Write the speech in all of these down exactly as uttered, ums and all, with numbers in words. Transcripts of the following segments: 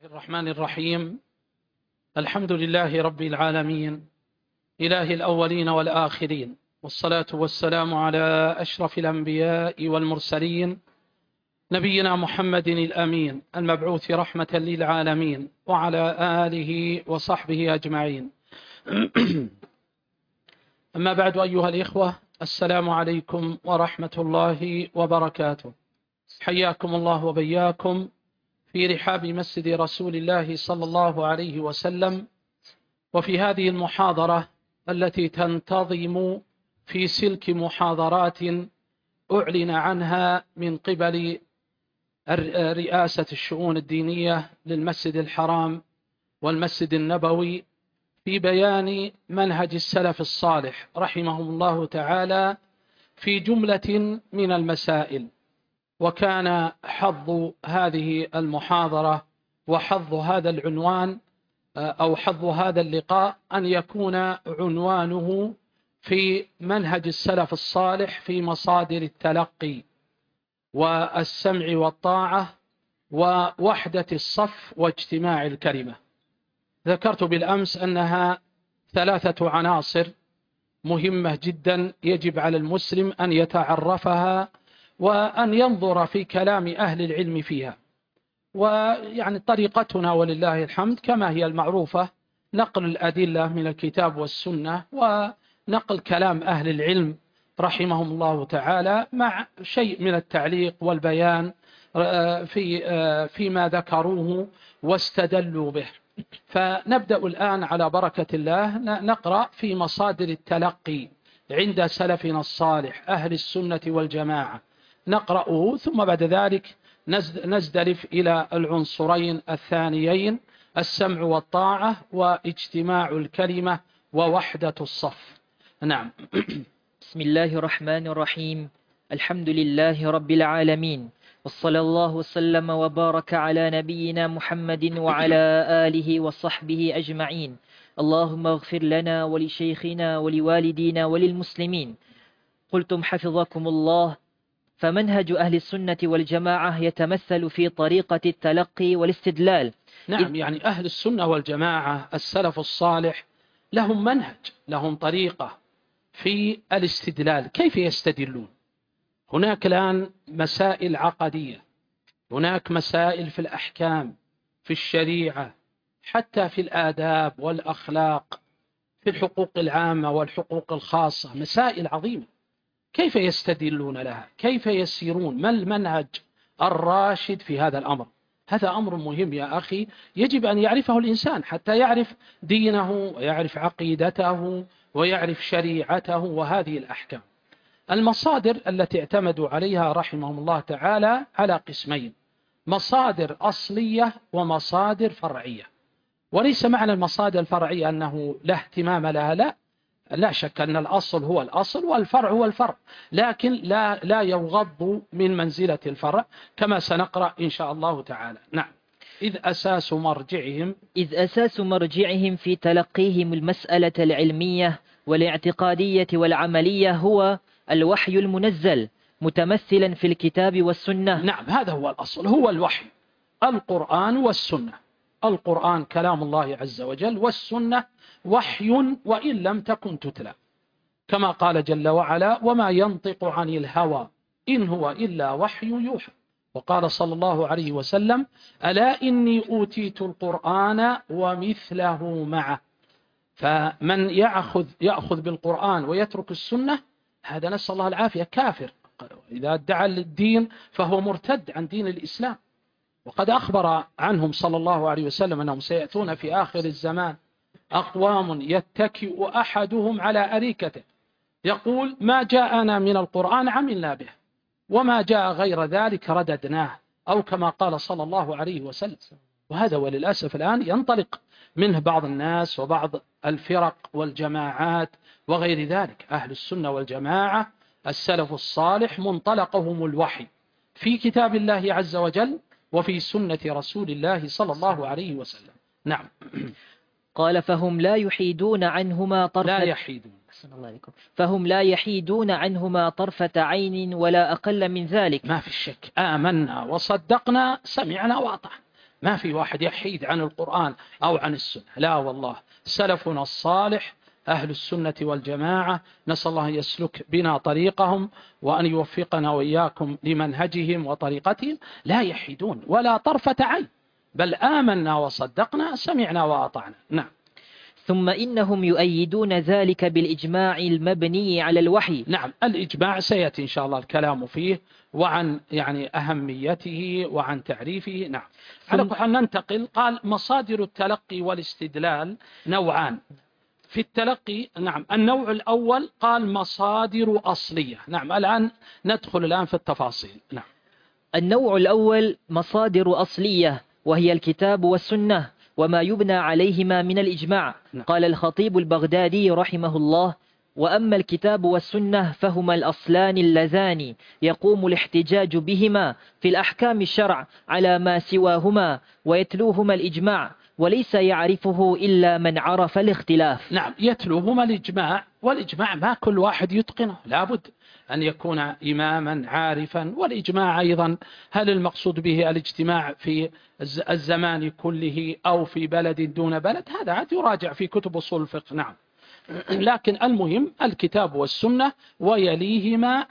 الرحمن الرحيم. الحمد لله رب العالمين، إله الأولين والآخرين، والصلاة والسلام على أشرف الأنبياء والمرسلين، نبينا محمد الأمين المبعوث رحمة للعالمين، وعلى آله وصحبه أجمعين. أما بعد، أيها الإخوة، السلام عليكم ورحمة الله وبركاته. حياكم الله وبياكم في رحاب مسجد رسول الله صلى الله عليه وسلم، وفي هذه المحاضرة التي تنتظم في سلك محاضرات أعلن عنها من قبل رئاسة الشؤون الدينية للمسجد الحرام والمسجد النبوي في بيان منهج السلف الصالح رحمهم الله تعالى في جملة من المسائل. وكان حظ هذه المحاضرة وحظ هذا العنوان أو حظ هذا اللقاء أن يكون عنوانه في منهج السلف الصالح في مصادر التلقي والسمع والطاعة ووحدة الصف واجتماع الكلمة. ذكرت بالأمس أنها ثلاثة عناصر مهمة جدا يجب على المسلم أن يتعرفها وأن ينظر في كلام أهل العلم فيها. ويعني طريقتنا ولله الحمد كما هي المعروفة، نقل الأدلة من الكتاب والسنة ونقل كلام أهل العلم رحمهم الله تعالى مع شيء من التعليق والبيان في فيما ذكروه واستدلوا به. فنبدأ الآن على بركة الله نقرأ في مصادر التلقي عند سلفنا الصالح أهل السنة والجماعة، نقرأه ثم بعد ذلك نزدلف إلى العنصرين الثانيين: السمع والطاعة واجتماع الكلمة ووحدة الصف. نعم. بسم الله الرحمن الرحيم. الحمد لله رب العالمين، وصلى الله وسلم وبارك على نبينا محمد وعلى آله وصحبه أجمعين. اللهم اغفر لنا ولشيخنا ولوالدينا وللمسلمين. قلتم حفظكم الله: فمنهج أهل السنة والجماعة يتمثل في طريقة التلقي والاستدلال. نعم، يعني أهل السنة والجماعة السلف الصالح لهم منهج، لهم طريقة في الاستدلال. كيف يستدلون؟ هناك الآن مسائل عقدية، هناك مسائل في الأحكام، في الشريعة، حتى في الآداب والأخلاق، في الحقوق العامة والحقوق الخاصة، مسائل عظيمة. كيف يستدلون لها؟ كيف يسيرون؟ ما المنهج الراشد في هذا الأمر؟ هذا أمر مهم يا أخي، يجب أن يعرفه الإنسان حتى يعرف دينه ويعرف عقيدته ويعرف شريعته وهذه الأحكام. المصادر التي اعتمدوا عليها رحمهم الله تعالى على قسمين: مصادر أصلية ومصادر فرعية. وليس معنى المصادر الفرعية أنه لا اهتمام لها، لا لا شك أن الأصل هو الأصل والفرع هو الفرع، لكن لا لا يغض من منزلة الفرع كما سنقرأ إن شاء الله تعالى. نعم. إذ أساس مرجعهم إذ أساس مرجعهم في تلقيهم المسألة العلمية والاعتقادية والعملية هو الوحي المنزل متمثلا في الكتاب والسنة. نعم، هذا هو الأصل، هو الوحي، القرآن والسنة. القرآن كلام الله عز وجل، والسنة وحي وإن لم تكن تتلى، كما قال جل وعلا: وما ينطق عن الهوى إن هو إلا وحي يوحى. وقال صلى الله عليه وسلم: ألا إني أوتيت القرآن ومثله معه. فمن يأخذ, يأخذ بالقرآن ويترك السنة، هذا نسأل الله العافية كافر. إذا ادعى الدين فهو مرتد عن دين الإسلام. وقد أخبر عنهم صلى الله عليه وسلم أنهم سيأتون في آخر الزمان أقوام يتكئ أحدهم على أريكته يقول: ما جاءنا من القرآن عملنا به وما جاء غير ذلك رددناه، أو كما قال صلى الله عليه وسلم. وهذا وللأسف الآن ينطلق منه بعض الناس وبعض الفرق والجماعات وغير ذلك. أهل السنة والجماعة السلف الصالح منطلقهم الوحي في كتاب الله عز وجل وفي سنة رسول الله صلى الله عليه وسلم. نعم. قال: فهم لا يحيدون عنهما طرفة لا يحيدون الله عليكم. فهم لا يحيدون عنهما طرفة عين ولا أقل من ذلك. ما في الشك، آمنا وصدقنا سمعنا وأطعنا، ما في واحد يحيد عن القرآن أو عن السنة، لا والله. سلفنا الصالح أهل السنة والجماعة نسأل الله أن يسلك بنا طريقهم وأن يوفقنا وإياكم لمنهجهم وطريقتهم، لا يحيدون ولا طرفة عين، بل آمنا وصدقنا سمعنا وأطعنا. نعم. ثم إنهم يؤيدون ذلك بالإجماع المبني على الوحي. نعم، الإجماع سيأتي إن شاء الله الكلام فيه وعن يعني أهميته وعن تعريفه. نعم. على كل حال ننتقل. قال مصادر التلقي والاستدلال نوعان في التلقي. نعم، النوع الأول قال مصادر أصلية. نعم، الآن ندخل الآن في التفاصيل. نعم. النوع الأول مصادر أصلية، وهي الكتاب والسنة وما يبنى عليهما من الإجماع. نعم. قال الخطيب البغدادي رحمه الله: وأما الكتاب والسنة فهما الأصلان اللذان يقوم الاحتجاج بهما في الأحكام الشرع على ما سواهما، ويتلوهما الإجماع، وليس يعرفه إلا من عرف الاختلاف. نعم، يتلوهما الإجماع، والإجماع ما كل واحد يتقنه، لابد أن يكون إماما عارفا. والإجماع أيضا هل المقصود به الاجتماع في الزمان كله أو في بلد دون بلد؟ هذا عاد يراجع في كتب أصول الفقه. نعم، لكن المهم الكتاب والسنة ويليهما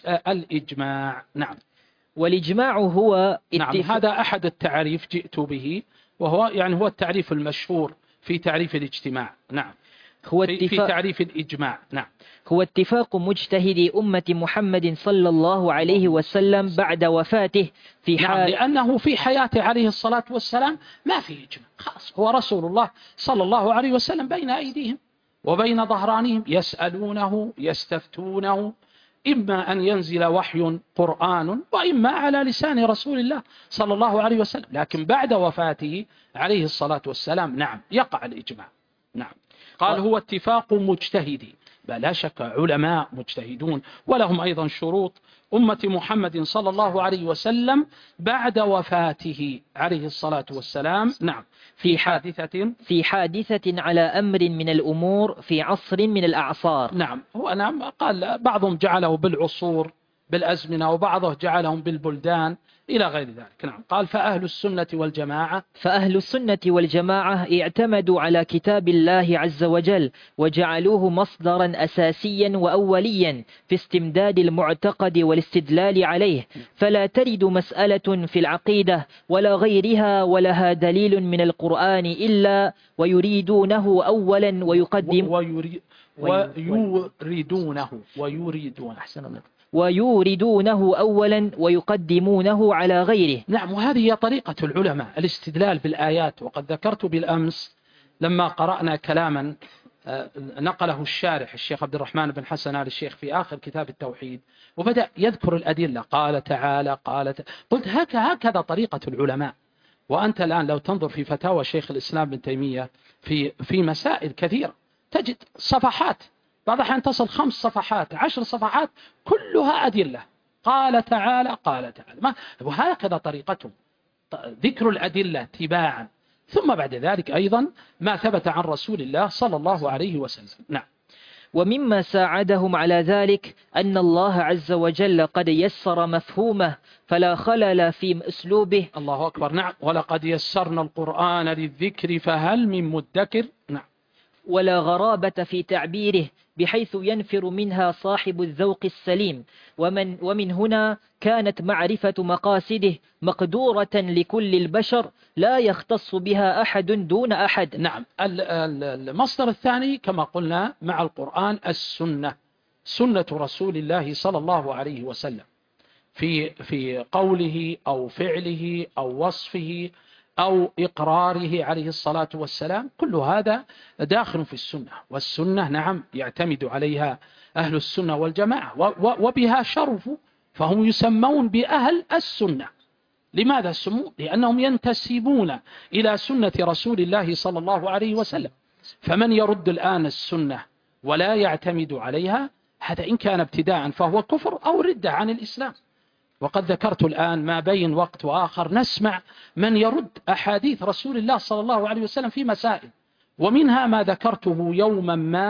الإجماع. نعم. والإجماع هو نعم، هذا أحد التعريف جئت به، وهو يعني هو التعريف المشهور في تعريف الاجتماع. نعم، هو في, في تعريف الإجماع. نعم، هو اتفاق مجتهدي أمة محمد صلى الله عليه وسلم بعد وفاته في حال. نعم، لأنه في حياته عليه الصلاة والسلام ما في إجماع، خلاص هو رسول الله صلى الله عليه وسلم بين أيديهم وبين ظهرانهم، يسألونه يستفتونه، إما أن ينزل وحي قرآن وإما على لسان رسول الله صلى الله عليه وسلم. لكن بعد وفاته عليه الصلاة والسلام نعم يقع الإجماع. نعم. قال هو اتفاق مجتهدي، بلا شك علماء مجتهدون ولهم أيضا شروط. أمة محمد صلى الله عليه وسلم بعد وفاته عليه الصلاة والسلام نعم في حادثة في حادثة على أمر من الأمور في عصر من الأعصار. نعم، هو نعم قال بعضهم جعله بالعصور بالأزمنة وبعضه جعلهم بالبلدان إلى غير ذلك. نعم. قال فأهل السنة والجماعة فأهل السنة والجماعة اعتمدوا على كتاب الله عز وجل وجعلوه مصدرا أساسيا وأوليا في استمداد المعتقد والاستدلال عليه، فلا ترد مسألة في العقيدة ولا غيرها ولها دليل من القرآن إلا ويريدونه أولا ويقدم ويريد ويريدونه ويريدون أحسن الله ويوردونه أولا ويقدمونه على غيره. نعم، وهذه هي طريقة العلماء الاستدلال بالآيات. وقد ذكرت بالأمس لما قرأنا كلاما نقله الشارح الشيخ عبد الرحمن بن حسن آل الشيخ في آخر كتاب التوحيد، وبدأ يذكر الأدلة، قال تعالى قال تعالى. قلت هكذا طريقة العلماء. وأنت الآن لو تنظر في فتاوى شيخ الإسلام ابن تيمية في في مسائل كثيرة تجد صفحات، بعض الأحيان تصل خمس صفحات عشر صفحات كلها أدلة، قال تعالى قال تعالى ما وهكذا طريقتهم، ذكر الأدلة تباعا، ثم بعد ذلك أيضا ما ثبت عن رسول الله صلى الله عليه وسلم. نعم. ومما ساعدهم على ذلك أن الله عز وجل قد يسر مفهومه فلا خلل في أسلوبه. الله أكبر. نعم. ولقد يسرنا القرآن للذكر فهل من مدكر. نعم. ولا غرابة في تعبيره بحيث ينفر منها صاحب الذوق السليم، ومن, ومن هنا كانت معرفة مقاصده مقدورة لكل البشر لا يختص بها أحد دون أحد. نعم. المصدر الثاني كما قلنا مع القرآن السنة، سنة رسول الله صلى الله عليه وسلم في في قوله أو فعله أو وصفه أو إقراره عليه الصلاة والسلام، كل هذا داخل في السنة. والسنة نعم يعتمد عليها أهل السنة والجماعة وبها شرفوا، فهم يسمون بأهل السنة. لماذا سموا؟ لأنهم ينتسبون إلى سنة رسول الله صلى الله عليه وسلم. فمن يرد الآن السنة ولا يعتمد عليها، هذا إن كان ابتداء فهو كفر أو ردة عن الإسلام. وقد ذكرت الآن ما بين وقت وآخر نسمع من يرد أحاديث رسول الله صلى الله عليه وسلم في مسائل، ومنها ما ذكرته يوما ما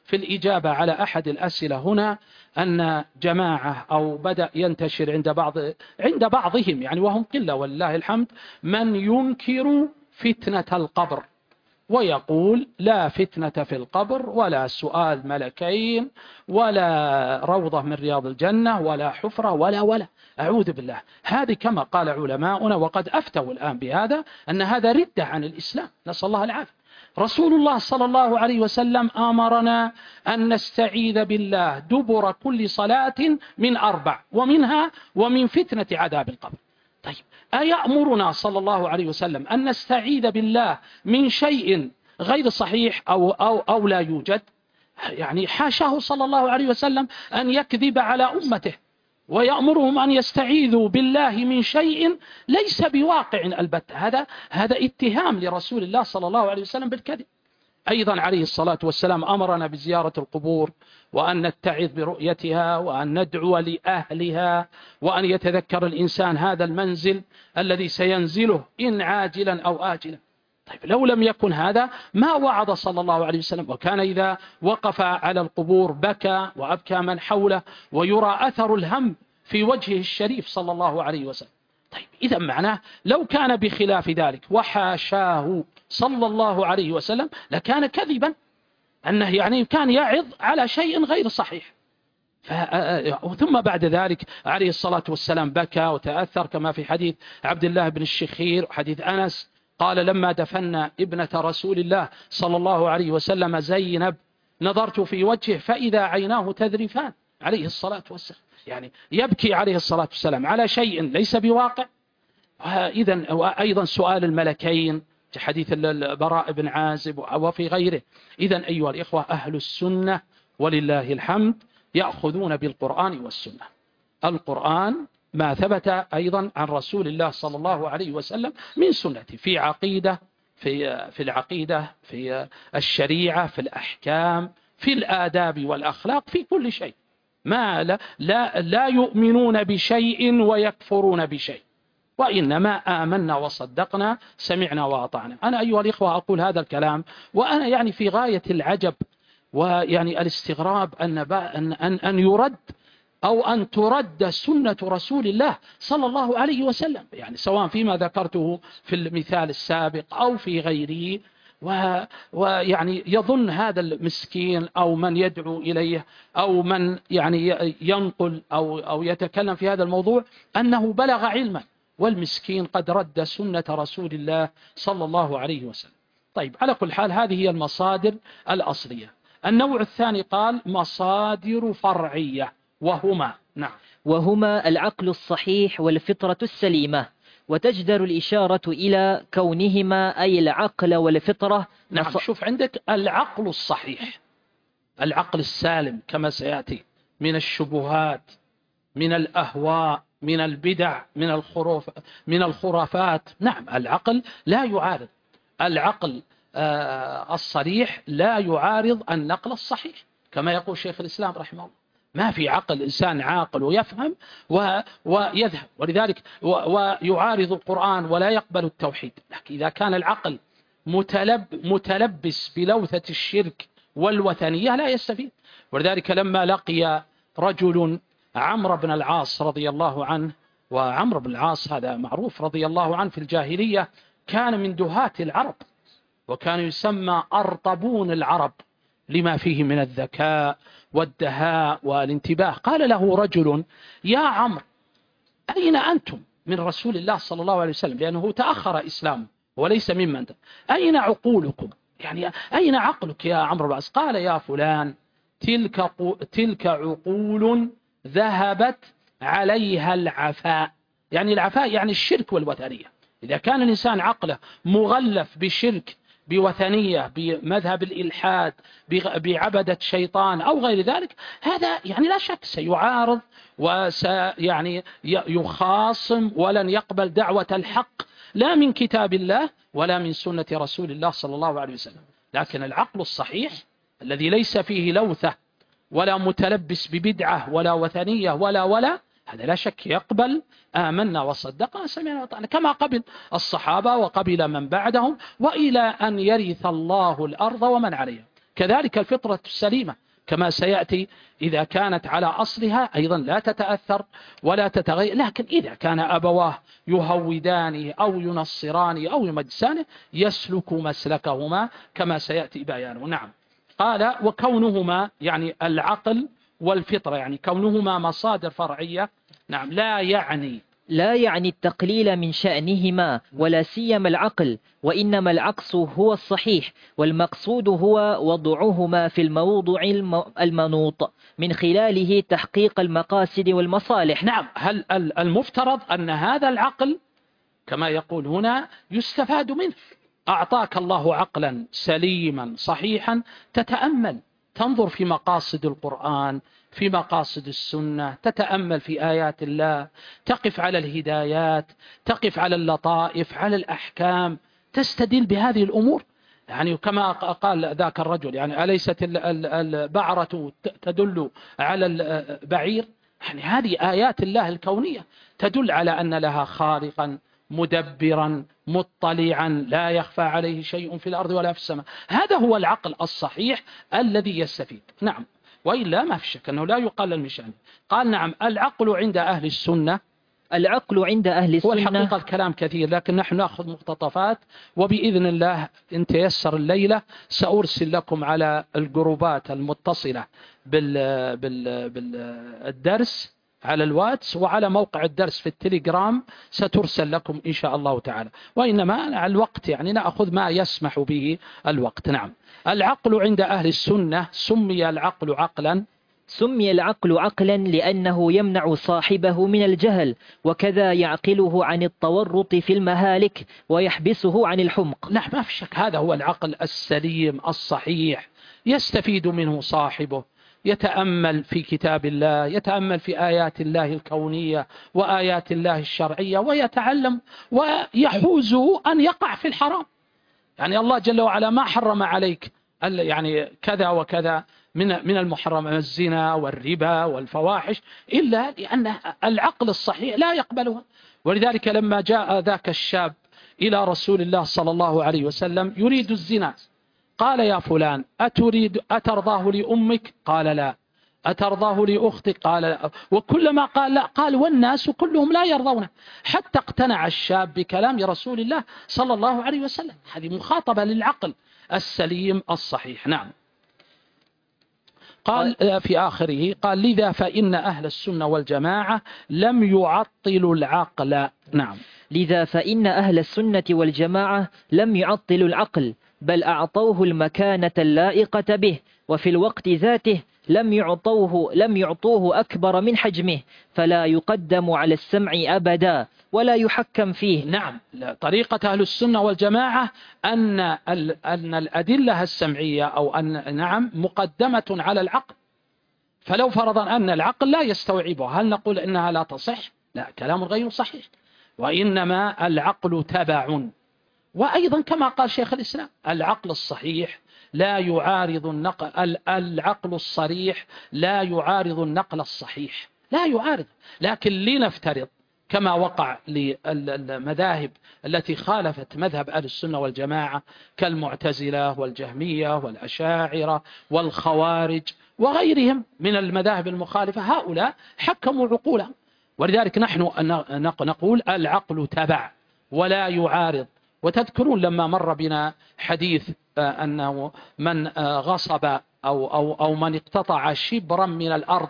في الإجابة على أحد الأسئلة هنا أن جماعة أو بدأ ينتشر عند بعض عند بعضهم يعني وهم قلة ولله الحمد من ينكر فتنة القبر ويقول لا فتنة في القبر ولا سؤال ملكين ولا روضة من رياض الجنة ولا حفرة ولا ولا أعوذ بالله. هذه كما قال علماؤنا وقد أفتوا الآن بهذا أن هذا ردة عن الإسلام، نسأل الله العافية. رسول الله صلى الله عليه وسلم أمرنا أن نستعيذ بالله دبر كل صلاة من أربع ومنها ومن فتنة عذاب القبر. طيب أيأمرنا صلى الله عليه وسلم أن نستعيذ بالله من شيء غير صحيح أو, أو, أو لا يوجد؟ يعني حاشاه صلى الله عليه وسلم أن يكذب على أمته ويأمرهم أن يستعيذوا بالله من شيء ليس بواقع البتة. هذا هذا اتهام لرسول الله صلى الله عليه وسلم بالكذب. أيضا عليه الصلاة والسلام أمرنا بزيارة القبور وأن نتعظ برؤيتها وأن ندعو لأهلها وأن يتذكر الإنسان هذا المنزل الذي سينزله إن عاجلا أو آجلا. طيب لو لم يكن هذا ما وعد صلى الله عليه وسلم، وكان إذا وقف على القبور بكى وأبكى من حوله ويرى أثر الهم في وجهه الشريف صلى الله عليه وسلم. طيب إذا معناه لو كان بخلاف ذلك وحاشاه صلى الله عليه وسلم لكان كذبا، أنه يعني كان يعظ على شيء غير صحيح. ثم بعد ذلك عليه الصلاة والسلام بكى وتأثر كما في حديث عبد الله بن الشخير وحديث أنس قال لما دفنا ابنة رسول الله صلى الله عليه وسلم زينب نظرت في وجهه فإذا عيناه تذرفان عليه الصلاة والسلام، يعني يبكي عليه الصلاة والسلام على شيء ليس بواقع. إذن أيضا سؤال الملكين في حديث البراء بن عازب وفي غيره. إذن أيها الإخوة أهل السنة ولله الحمد يأخذون بالقرآن والسنة. القرآن ما ثبت أيضا عن رسول الله صلى الله عليه وسلم من سنته في عقيدة في في العقيدة في الشريعة في الأحكام في الآداب والأخلاق في كل شيء. ما لا لا, لا يؤمنون بشيء ويكفرون بشيء، وإنما آمنا وصدقنا سمعنا وأطعنا. أنا أيها الإخوة أقول هذا الكلام وأنا يعني في غاية العجب ويعني الاستغراب أن أن أن يرد أو أن ترد سنة رسول الله صلى الله عليه وسلم، يعني سواء فيما ذكرته في المثال السابق أو في غيره. ويعني يظن هذا المسكين أو من يدعو إليه أو من يعني ينقل أو أو يتكلم في هذا الموضوع أنه بلغ علما، والمسكين قد رد سنة رسول الله صلى الله عليه وسلم. طيب على كل حال هذه هي المصادر الأصلية. النوع الثاني قال مصادر فرعية وهما نعم وهما العقل الصحيح والفطرة السليمة، وتجدر الإشارة إلى كونهما أي العقل والفطرة. نعم شوف عندك العقل الصحيح، العقل السالم كما سيأتي من الشبهات من الأهواء من البدع من الخروف من الخرافات. نعم العقل لا يعارض، العقل آه الصريح لا يعارض النقل الصحيح كما يقول شيخ الإسلام رحمه الله. ما في عقل إنسان عاقل ويفهم ويذهب، ولذلك ويعارض القرآن ولا يقبل التوحيد. لكن إذا كان العقل متلب متلبس بلوثة الشرك والوثنية لا يستفيد. ولذلك لما لقي رجل عمرو بن العاص رضي الله عنه، وعمرو بن العاص هذا معروف رضي الله عنه في الجاهلية كان من دهاة العرب وكان يسمى أرطبون العرب لما فيه من الذكاء والدهاء والانتباه. قال له رجل يا عمرو أين أنتم من رسول الله صلى الله عليه وسلم، لأنه تأخر إسلامه وليس ممن ده. أين عقولكم، يعني أين عقلك يا عمرو بن العاص؟ قال يا فلان تلك, تلك عقول ذهبت عليها العفاء، يعني العفاء يعني الشرك والوثنية. إذا كان الإنسان عقله مغلف بشرك بوثنية بمذهب الإلحاد بعبدة شيطان أو غير ذلك، هذا يعني لا شك سيعارض وسيعني يخاصم ولن يقبل دعوة الحق لا من كتاب الله ولا من سنة رسول الله صلى الله عليه وسلم. لكن العقل الصحيح الذي ليس فيه لوثة ولا متلبس ببدعة ولا وثنية ولا ولا هذا لا شك يقبل آمنا وصدقنا سمعنا وأطعنا كما قبل الصحابة وقبل من بعدهم وإلى أن يرث الله الأرض ومن عليها. كذلك الفطرة السليمة كما سيأتي إذا كانت على أصلها أيضا لا تتأثر ولا تتغير، لكن إذا كان أبواه يهودانه أو ينصرانه أو يمجسانه يسلك مسلكهما كما سيأتي بيانه. نعم. قال وكونهما يعني العقل والفطرة يعني كونهما مصادر فرعية، نعم، لا يعني لا يعني التقليل من شأنهما ولا سيما العقل، وإنما العكس هو الصحيح، والمقصود هو وضعهما في الموضع المنوط من خلاله تحقيق المقاصد والمصالح. نعم. هل المفترض أن هذا العقل كما يقول هنا يستفاد منه؟ أعطاك الله عقلا سليما صحيحا تتأمل، تنظر في مقاصد القرآن، في مقاصد السنة، تتأمل في آيات الله، تقف على الهدايات، تقف على اللطائف، على الأحكام، تستدل بهذه الأمور. يعني كما قال ذاك الرجل يعني أليست البعرة تدل على البعير؟ يعني هذه آيات الله الكونية تدل على أن لها خالقا مدبرا مطلعا لا يخفى عليه شيء في الأرض ولا في السماء. هذا هو العقل الصحيح الذي يستفيد. نعم. وإلا ما في شك أنه لا يقلل من شأنه. قال نعم العقل عند أهل السنة، العقل عند أهل السنة، هو الحقيقة الكلام كثير لكن نحن نأخذ مقتطفات، وبإذن الله إن تيسر الليلة سأرسل لكم على الجروبات المتصلة بال بال بالدرس على الواتس وعلى موقع الدرس في التليجرام سترسل لكم إن شاء الله تعالى، وإنما الوقت يعني نأخذ ما يسمح به الوقت. نعم. العقل عند أهل السنة سمي العقل عقلا، سمي العقل عقلا لأنه يمنع صاحبه من الجهل، وكذا يعقله عن التورط في المهالك ويحبسه عن الحمق. نعم ما في شك هذا هو العقل السليم الصحيح، يستفيد منه صاحبه، يتأمل في كتاب الله، يتأمل في آيات الله الكونية وآيات الله الشرعية، ويتعلم ويحوز أن يقع في الحرام. يعني الله جل وعلا ما حرم عليك يعني كذا وكذا من من المحرم، الزنا والربا والفواحش، إلا لأن العقل الصحيح لا يقبلها. ولذلك لما جاء ذاك الشاب إلى رسول الله صلى الله عليه وسلم يريد الزنا، قال يا فلان أتريد أترضاه لأمك؟ قال لا. أترضاه لأختك؟ قال لا. وكلما قال لا قال والناس كلهم لا يرضونه، حتى اقتنع الشاب بكلام رسول الله صلى الله عليه وسلم. هذه مخاطبة للعقل السليم الصحيح. نعم. قال في آخره قال لذا فإن أهل السنة والجماعة لم يعطلوا العقل. نعم. لذا فإن أهل السنة والجماعة لم يعطلوا العقل، بل أعطوه المكانة اللائقة به، وفي الوقت ذاته لم يعطوه لم يعطوه أكبر من حجمه، فلا يقدم على السمع أبدا ولا يحكم فيه. نعم. طريقة أهل السنة والجماعة أن أن الأدلة السمعية أو أن نعم مقدمة على العقل، فلو فرضا أن العقل لا يستوعبها هل نقول إنها لا تصح؟ لا، كلام غير صحيح، وإنما العقل تبع. وأيضا كما قال شيخ الإسلام العقل الصحيح لا يعارض النقل، العقل الصريح لا يعارض النقل الصحيح، لا يعارض. لكن لنفترض كما وقع للمذاهب التي خالفت مذهب أهل السنة والجماعة كالمعتزلة والجهمية والأشاعرة والخوارج وغيرهم من المذاهب المخالفة، هؤلاء حكموا عقولهم. ولذلك نحن نقول العقل تبع ولا يعارض. وتذكرون لما مر بنا حديث أنه من غصب أو, أو, أو من اقتطع شبرا من الأرض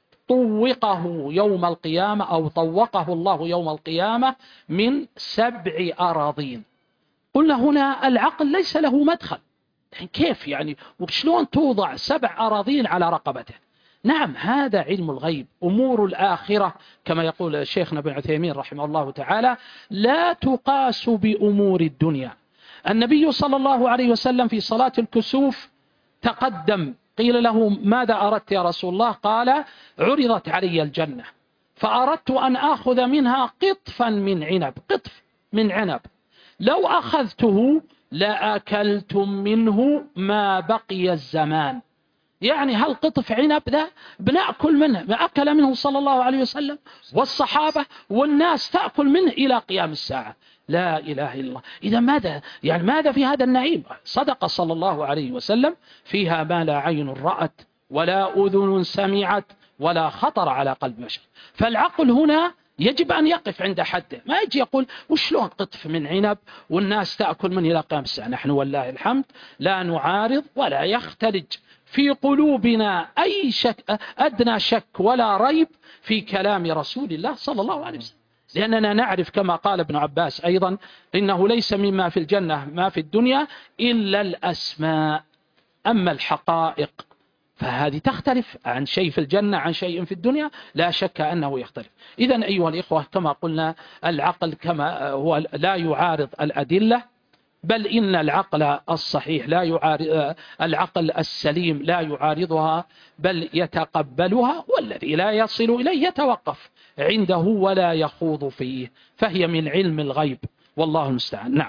طوقه يوم القيامة أو طوقه الله يوم القيامة من سبع أراضين. قلنا هنا العقل ليس له مدخل، كيف يعني وشلون توضع سبع أراضين على رقبته؟ نعم هذا علم الغيب، أمور الآخرة كما يقول شيخنا ابن عثيمين رحمه الله تعالى لا تقاس بأمور الدنيا. النبي صلى الله عليه وسلم في صلاة الكسوف تقدم، قيل له ماذا أردت يا رسول الله؟ قال عرضت علي الجنة فأردت أن آخذ منها قطفا من عنب، قطف من عنب لو أخذته لأكلتم منه ما بقي الزمان. يعني هل قطف عنب ذا بنأكل منه، ما أكل منه صلى الله عليه وسلم والصحابة والناس تأكل منه إلى قيام الساعة. لا إله إلا الله. إذا ماذا يعني ماذا في هذا النعيم؟ صدق صلى الله عليه وسلم: فيها ما لا عين رأت ولا أذن سمعت ولا خطر على قلب بشر. فالعقل هنا يجب أن يقف عند حده، ما يجي يقول وشلون قطف من عنب والناس تأكل منه إلى قيام الساعة. نحن والله الحمد لا نعارض ولا يختلج في قلوبنا أي شك أدنى شك ولا ريب في كلام رسول الله صلى الله عليه وسلم، لأننا نعرف كما قال ابن عباس أيضا: إنه ليس مما في الجنة ما في الدنيا إلا الأسماء، أما الحقائق فهذه تختلف عن شيء في الجنة عن شيء في الدنيا، لا شك أنه يختلف. إذن أيها الإخوة كما قلنا العقل كما هو لا يعارض الأدلة، بل إن العقل الصحيح لا يعارض، العقل السليم لا يعارضها بل يتقبلها، والذي لا يصل إليه يتوقف عنده ولا يخوض فيه، فهي من علم الغيب والله المستعان. نعم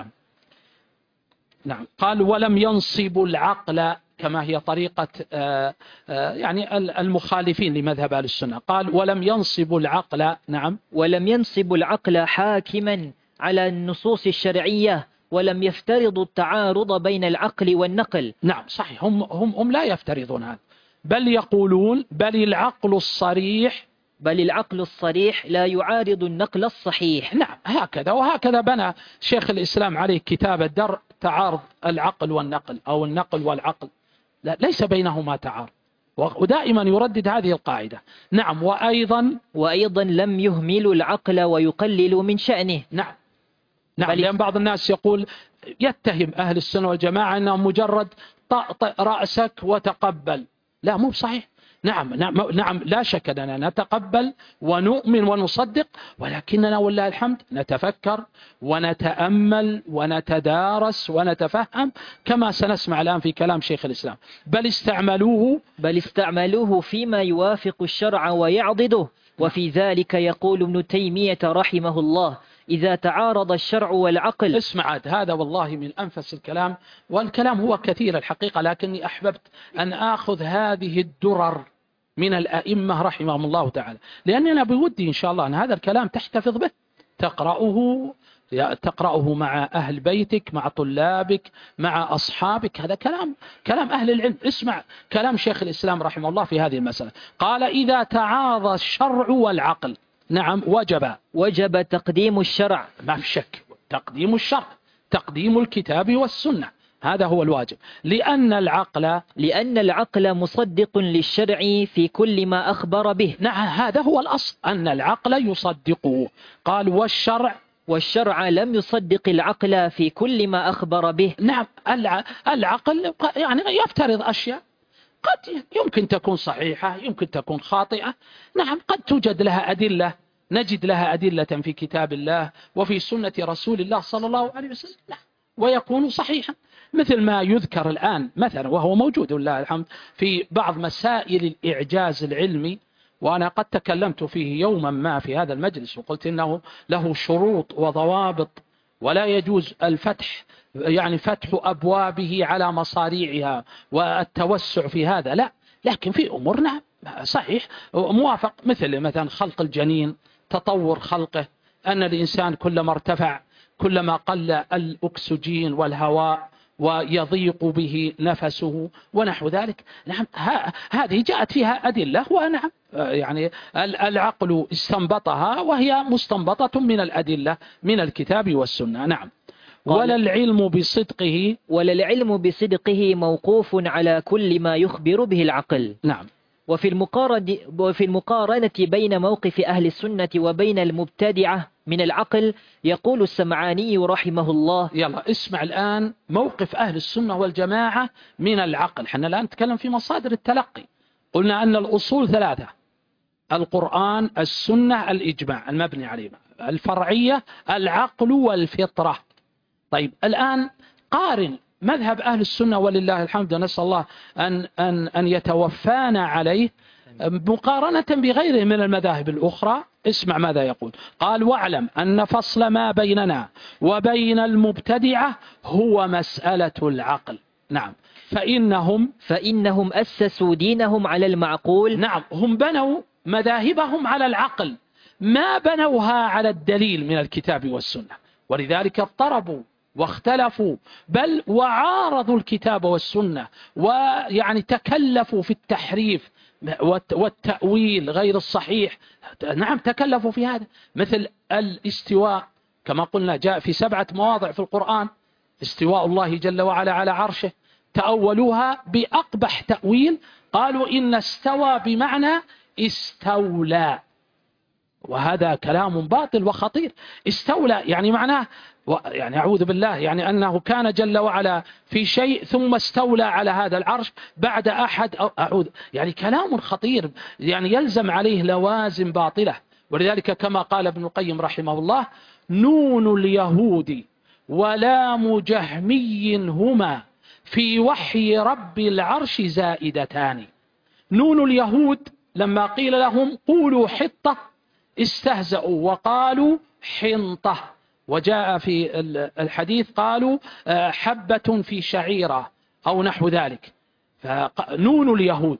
نعم. قال: ولم ينصب العقل، كما هي طريقة يعني المخالفين لمذهب أهل السنة. قال: ولم ينصب العقل. نعم. ولم ينصب العقل حاكما على النصوص الشرعية، ولم يفترضوا التعارض بين العقل والنقل. نعم صحيح، هم, هم, هم لا يفترضون هذا، بل يقولون بل العقل الصريح بل العقل الصريح لا يعارض النقل الصحيح. نعم هكذا، وهكذا بنى شيخ الإسلام عليه كتاب الدرء تعارض العقل والنقل أو النقل والعقل، لا ليس بينهما تعارض، ودائما يردد هذه القاعدة. نعم. وأيضا وأيضا لم يهملوا العقل ويقللوا من شأنه. نعم نعم. لأن بعض الناس يقول يتهم أهل السنة والجماعة أنهم مجرد طأطئ رأسك وتقبل، لا مو صحيح. نعم نعم نعم لا شك أننا نتقبل ونؤمن ونصدق، ولكننا والله الحمد نتفكر ونتأمل ونتدارس ونتفهم، كما سنسمع الآن في كلام شيخ الإسلام. بل استعملوه بل استعملوه فيما يوافق الشرع ويعضده، وفي ذلك يقول ابن تيمية رحمه الله: إذا تعارض الشرع والعقل. اسمع، هذا والله من أنفس الكلام، والكلام هو كثير الحقيقة، لكني أحببت أن آخذ هذه الدرر من الأئمة رحمهم الله تعالى، لأني أنا بودي إن شاء الله أن هذا الكلام تحتفظ به، تقرأه تقرأه مع أهل بيتك، مع طلابك، مع أصحابك. هذا كلام كلام أهل العلم. اسمع كلام شيخ الإسلام رحمه الله في هذه المسألة. قال: إذا تعارض الشرع والعقل، نعم وجب وجب تقديم الشرع، ما في شك، تقديم الشرع، تقديم الكتاب والسنة، هذا هو الواجب، لأن العقل لأن العقل مصدق للشرع في كل ما أخبر به. نعم هذا هو الأصل، أن العقل يصدقه. قال: والشرع والشرع لم يصدق العقل في كل ما أخبر به. نعم العقل يعني يفترض أشياء قد يمكن تكون صحيحة يمكن تكون خاطئة، نعم قد توجد لها أدلة، نجد لها أدلة في كتاب الله وفي سنة رسول الله صلى الله عليه وسلم، نعم ويكون صحيحا، مثل ما يذكر الآن مثلا وهو موجود لله الحمد في بعض مسائل الإعجاز العلمي، وأنا قد تكلمت فيه يوما ما في هذا المجلس وقلت إنه له شروط وضوابط، ولا يجوز الفتح يعني فتح أبوابه على مصاريعها والتوسع في هذا، لا، لكن في أمور نعم صحيح موافق، مثل مثلا خلق الجنين، تطور خلقه، أن الإنسان كلما ارتفع كلما قل الأكسجين والهواء ويضيق به نفسه ونحو ذلك، نعم هذه جاءت فيها أدلة، ونعم يعني العقل استنبطها وهي مستنبطة من الأدلة من الكتاب والسنة. نعم. ولا العلم بصدقه ولا العلم بصدقه موقوف على كل ما يخبر به العقل. نعم. وفي المقارنة وفي المقارنة بين موقف أهل السنة وبين المبتدعة من العقل يقول السمعاني رحمه الله. يلا اسمع الآن موقف أهل السنة والجماعة من العقل. حنا الآن نتكلم في مصادر التلقي، قلنا أن الأصول ثلاثة: القرآن، السنة، الإجماع المبني عليه، الفرعية العقل والفطرة. طيب الآن قارن مذهب أهل السنة ولله الحمد، نسأل الله أن, أن, أن يتوفانا عليه مقارنة بغيره من المذاهب الأخرى. اسمع ماذا يقول. قال: واعلم أن فصل ما بيننا وبين المبتدعة هو مسألة العقل. نعم. فإنهم فإنهم أسسوا دينهم على المعقول. نعم، هم بنوا مذاهبهم على العقل، ما بنوها على الدليل من الكتاب والسنة، ولذلك اضطربوا واختلفوا، بل وعارضوا الكتاب والسنة، ويعني تكلفوا في التحريف والتأويل غير الصحيح. نعم، تكلفوا في هذا، مثل الاستواء كما قلنا جاء في سبعة مواضع في القرآن، استواء الله جل وعلا على عرشه، تأولوها بأقبح تأويل، قالوا إن استوى بمعنى استولى، وهذا كلام باطل وخطير. استولى يعني معناه يعني أعوذ بالله، يعني أنه كان جل وعلا في شيء ثم استولى على هذا العرش بعد أحد، أو أعوذ، يعني كلام خطير، يعني يلزم عليه لوازم باطلة. ولذلك كما قال ابن القيم رحمه الله: نون اليهود ولام جهمي هما في وحي رب العرش زائدتان. نون اليهود لما قيل لهم قولوا حطة استهزأوا وقالوا حنطة، وجاء في الحديث قالوا حبة في شعيرة أو نحو ذلك. فنون اليهود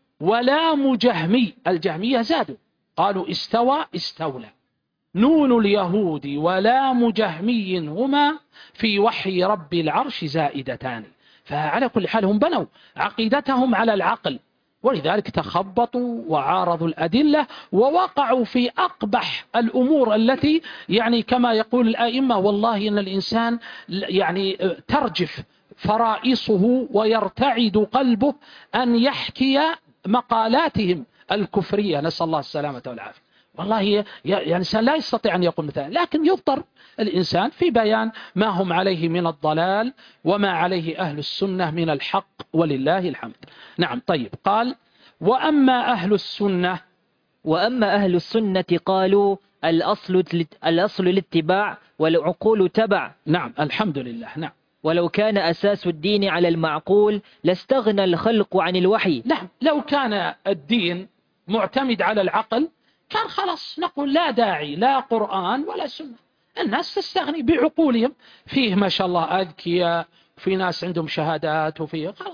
ولام جهمي، الجهمية زادوا قالوا استوى استولى. نون اليهود ولام جهمي هما في وحي رب العرش زائدتان. فعلى كل حال هم بنوا عقيدتهم على العقل، ولذلك تخبطوا وعارضوا الأدلة ووقعوا في أقبح الأمور التي يعني كما يقول الآئمة: والله إن الإنسان يعني ترجف فرائصه ويرتعد قلبه أن يحكي مقالاتهم الكفرية، نسأل الله السلامة والعافية. والله يعني الإنسان لا يستطيع أن يقول مثلا، لكن يضطر الإنسان في بيان ما هم عليه من الضلال وما عليه أهل السنة من الحق، ولله الحمد. نعم. طيب، قال: وأما أهل السنة وأما أهل السنة قالوا الأصل الأصل الاتباع والعقول تبع. نعم، الحمد لله. نعم. ولو كان أساس الدين على المعقول لاستغنى الخلق عن الوحي. نعم، لو كان الدين معتمد على العقل كان خلاص نقول لا داعي لا قرآن ولا سنة، الناس تستغني بعقولهم، فيه ما شاء الله أذكياء، في ناس عندهم شهادات، وفيه خلاص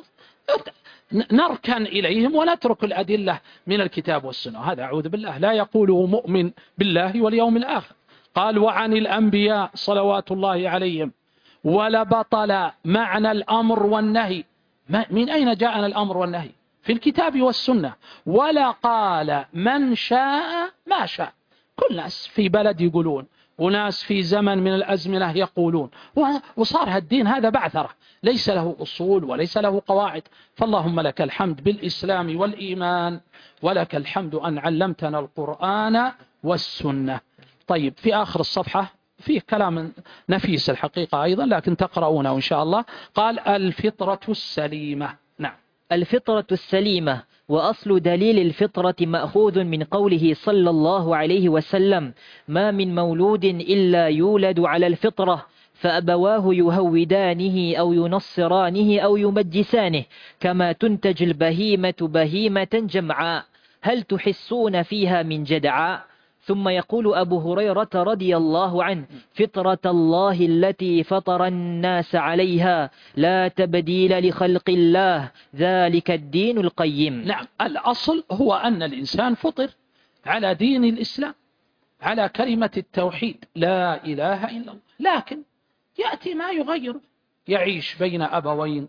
نركن إليهم ونترك الأدلة من الكتاب والسنة. هذا أعوذ بالله لا يقوله مؤمن بالله واليوم الآخر. قال: وعن الأنبياء صلوات الله عليهم ولبطل معنى الأمر والنهي. من أين جاءنا الأمر والنهي؟ في الكتاب والسنة. ولا قال من شاء ما شاء. كل ناس في بلد يقولون، وناس في زمن من الأزمنة يقولون، وصار هالدين هذا بعثرة ليس له أصول وليس له قواعد. فاللهم لك الحمد بالإسلام والإيمان، ولك الحمد أن علمتنا القرآن والسنة. طيب، في آخر الصفحة فيه كلام نفيس الحقيقة أيضا، لكن تقرؤونه إن شاء الله. قال: الفطرة السليمة. نعم. الفطرة السليمة، وأصل دليل الفطرة مأخوذ من قوله صلى الله عليه وسلم: ما من مولود إلا يولد على الفطرة، فأبواه يهودانه أو ينصرانه أو يمجسانه، كما تنتج البهيمة بهيمة جمعاء، هل تحسون فيها من جدعاء؟ ثم يقول أبو هريرة رضي الله عنه: فطرة الله التي فطر الناس عليها لا تبديل لخلق الله، ذلك الدين القيم. نعم، الأصل هو أن الإنسان فطر على دين الإسلام، على كلمة التوحيد لا إله إلا الله، لكن يأتي ما يغير، يعيش بين أبوين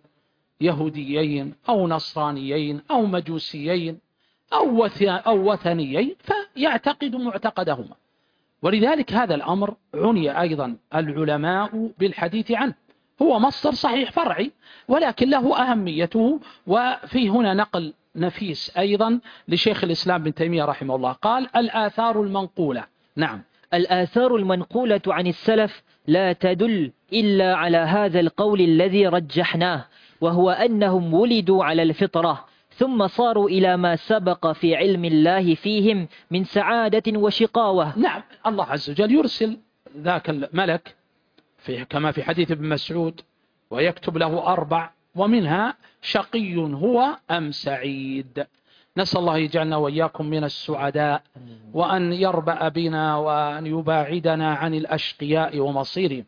يهوديين أو نصرانيين أو مجوسيين أو أو وثنيين، فيعتقد معتقدهما. ولذلك هذا الأمر عني أيضا العلماء بالحديث عنه، هو مصدر صحيح فرعي ولكن له أهميته. وفي هنا نقل نفيس أيضا لشيخ الإسلام بن تيمية رحمه الله، قال: الآثار المنقولة. نعم. الآثار المنقولة عن السلف لا تدل إلا على هذا القول الذي رجحناه، وهو أنهم ولدوا على الفطرة ثم صاروا إلى ما سبق في علم الله فيهم من سعادة وشقاوة. نعم، الله عز وجل يرسل ذاك الملك في كما في حديث ابن مسعود، ويكتب له أربع، ومنها شقي هو أم سعيد. نسأل الله يجعلنا وإياكم من السعداء، وأن يربأ بنا وأن يباعدنا عن الأشقياء ومصيرهم.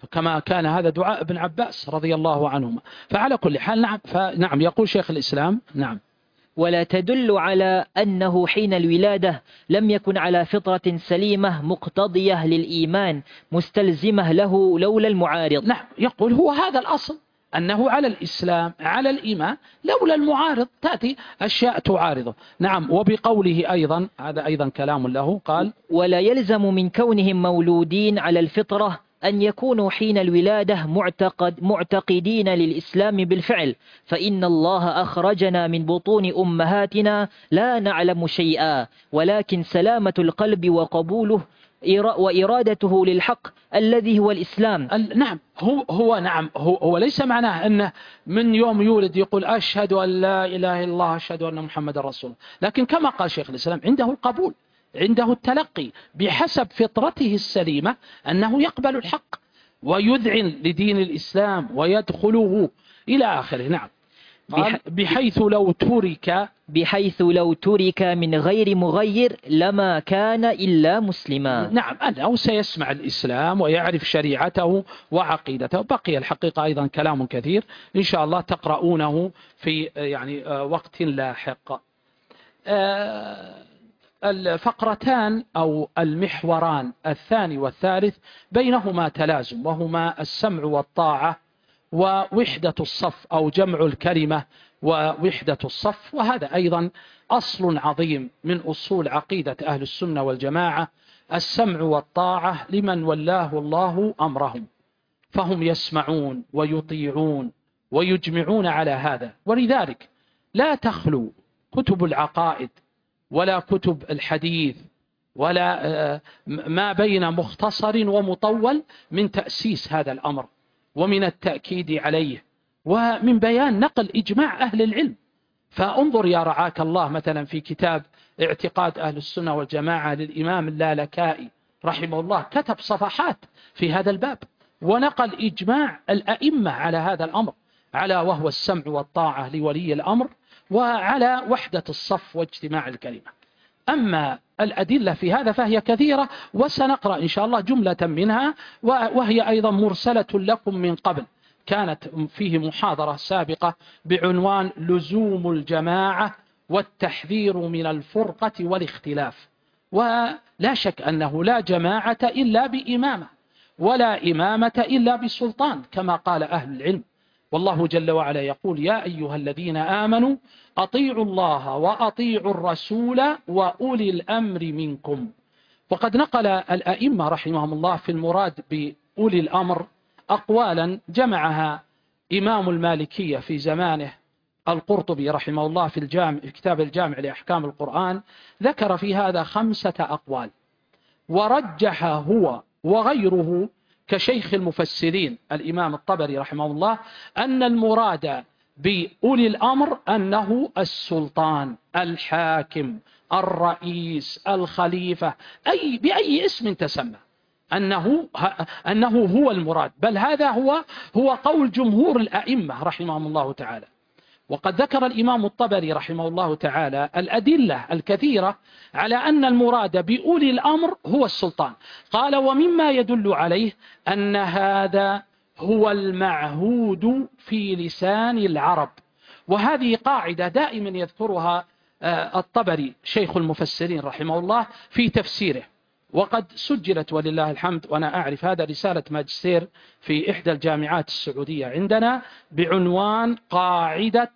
كما كان هذا دعاء ابن عباس رضي الله عنهما. فعلى كل حال نعم، فنعم يقول شيخ الإسلام نعم. ولا تدل على أنه حين الولادة لم يكن على فطرة سليمة مقتضية للإيمان مستلزمة له لولا المعارض. نعم يقول هو هذا الأصل، أنه على الإسلام على الإيمان لولا المعارض تأتي أشياء تعارضه. نعم. وبقوله أيضا، هذا أيضا كلام له، قال ولا يلزم من كونهم مولودين على الفطرة أن يكونوا حين الولادة معتقد معتقدين للإسلام بالفعل، فإن الله أخرجنا من بطون أمهاتنا لا نعلم شيئا، ولكن سلامة القلب وقبوله وإرادته للحق الذي هو الإسلام. نعم هو هو نعم هو, هو ليس معناه أنه من يوم يولد يقول أشهد أن لا إله إلا الله أشهد أن محمد رسول الله، لكن كما قال شيخ الإسلام عنده القبول، عنده التلقي بحسب فطرته السليمة، أنه يقبل الحق ويذعن لدين الإسلام ويدخله إلى آخره. نعم. بحيث لو ترك بحيث لو ترك من غير مغير لما كان إلا مسلما. نعم أنه سيسمع الإسلام ويعرف شريعته وعقيدته. بقي الحقيقة أيضا كلام كثير إن شاء الله تقرؤونه في يعني وقت لاحق. الفقرتان أو المحوران الثاني والثالث بينهما تلازم، وهما السمع والطاعة ووحدة الصف أو جمع الكلمة ووحدة الصف. وهذا أيضا أصل عظيم من أصول عقيدة أهل السنة والجماعة، السمع والطاعة لمن ولاه الله أمرهم، فهم يسمعون ويطيعون ويجمعون على هذا. ولذلك لا تخلو كتب العقائد ولا كتب الحديث ولا ما بين مختصر ومطول من تأسيس هذا الأمر ومن التأكيد عليه ومن بيان نقل إجماع أهل العلم. فانظر يا رعاك الله مثلا في كتاب اعتقاد أهل السنة والجماعة للإمام اللالكائي رحمه الله، كتب صفحات في هذا الباب ونقل إجماع الأئمة على هذا الأمر، على وهو السمع والطاعة لولي الأمر، وعلى وحدة الصف واجتماع الكلمة. أما الأدلة في هذا فهي كثيرة، وسنقرأ إن شاء الله جملة منها، وهي أيضا مرسلة لكم من قبل، كانت فيه محاضرة سابقة بعنوان لزوم الجماعة والتحذير من الفرقة والاختلاف. ولا شك أنه لا جماعة إلا بإمامة، ولا إمامة إلا بسلطان، كما قال أهل العلم. والله جل وعلا يقول يا أيها الذين آمنوا أطيعوا الله وأطيعوا الرسول وأولي الأمر منكم. وقد نقل الأئمة رحمهم الله في المراد بأولي الأمر أقوالا جمعها إمام المالكية في زمانه القرطبي رحمه الله في الجامع في كتاب الجامع لأحكام القرآن، ذكر في هذا خمسة أقوال، ورجح هو وغيره كشيخ المفسرين الإمام الطبري رحمه الله أن المراد بأولي الأمر أنه السلطان، الحاكم، الرئيس، الخليفة، أي بأي اسم تسمى، أنه أنه هو المراد. بل هذا هو هو قول جمهور الأئمة رحمهم الله تعالى. وقد ذكر الإمام الطبري رحمه الله تعالى الأدلة الكثيرة على أن المراد بأولي الأمر هو السلطان. قال ومما يدل عليه أن هذا هو المعهود في لسان العرب. وهذه قاعدة دائما يذكرها الطبري شيخ المفسرين رحمه الله في تفسيره، وقد سجلت ولله الحمد وأنا أعرف هذا رسالة ماجستير في إحدى الجامعات السعودية عندنا بعنوان قاعدة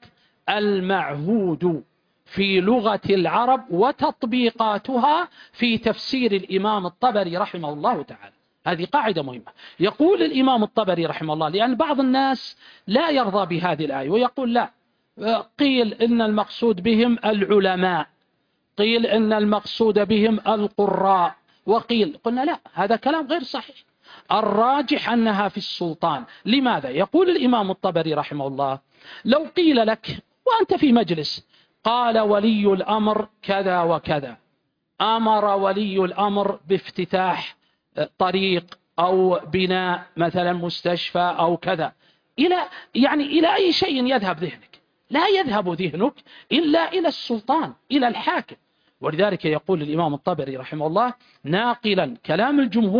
المعهود في لغة العرب وتطبيقاتها في تفسير الإمام الطبري رحمه الله تعالى. هذه قاعدة مهمة. يقول الإمام الطبري رحمه الله، لأن بعض الناس لا يرضى بهذه الآية ويقول لا، قيل إن المقصود بهم العلماء، قيل إن المقصود بهم القراء، وقيل. قلنا لا، هذا كلام غير صحيح. الراجح أنها في السلطان. لماذا؟ يقول الإمام الطبري رحمه الله لو قيل لك وأنت في مجلس قال ولي الأمر كذا وكذا، أمر ولي الأمر بافتتاح طريق أو بناء مثلا مستشفى أو كذا، إلى يعني إلى أي شيء يذهب ذهنك؟ لا يذهب ذهنك إلا إلى السلطان، إلى الحاكم. ولذلك يقول الإمام الطبري رحمه الله ناقلا كلام الجمهور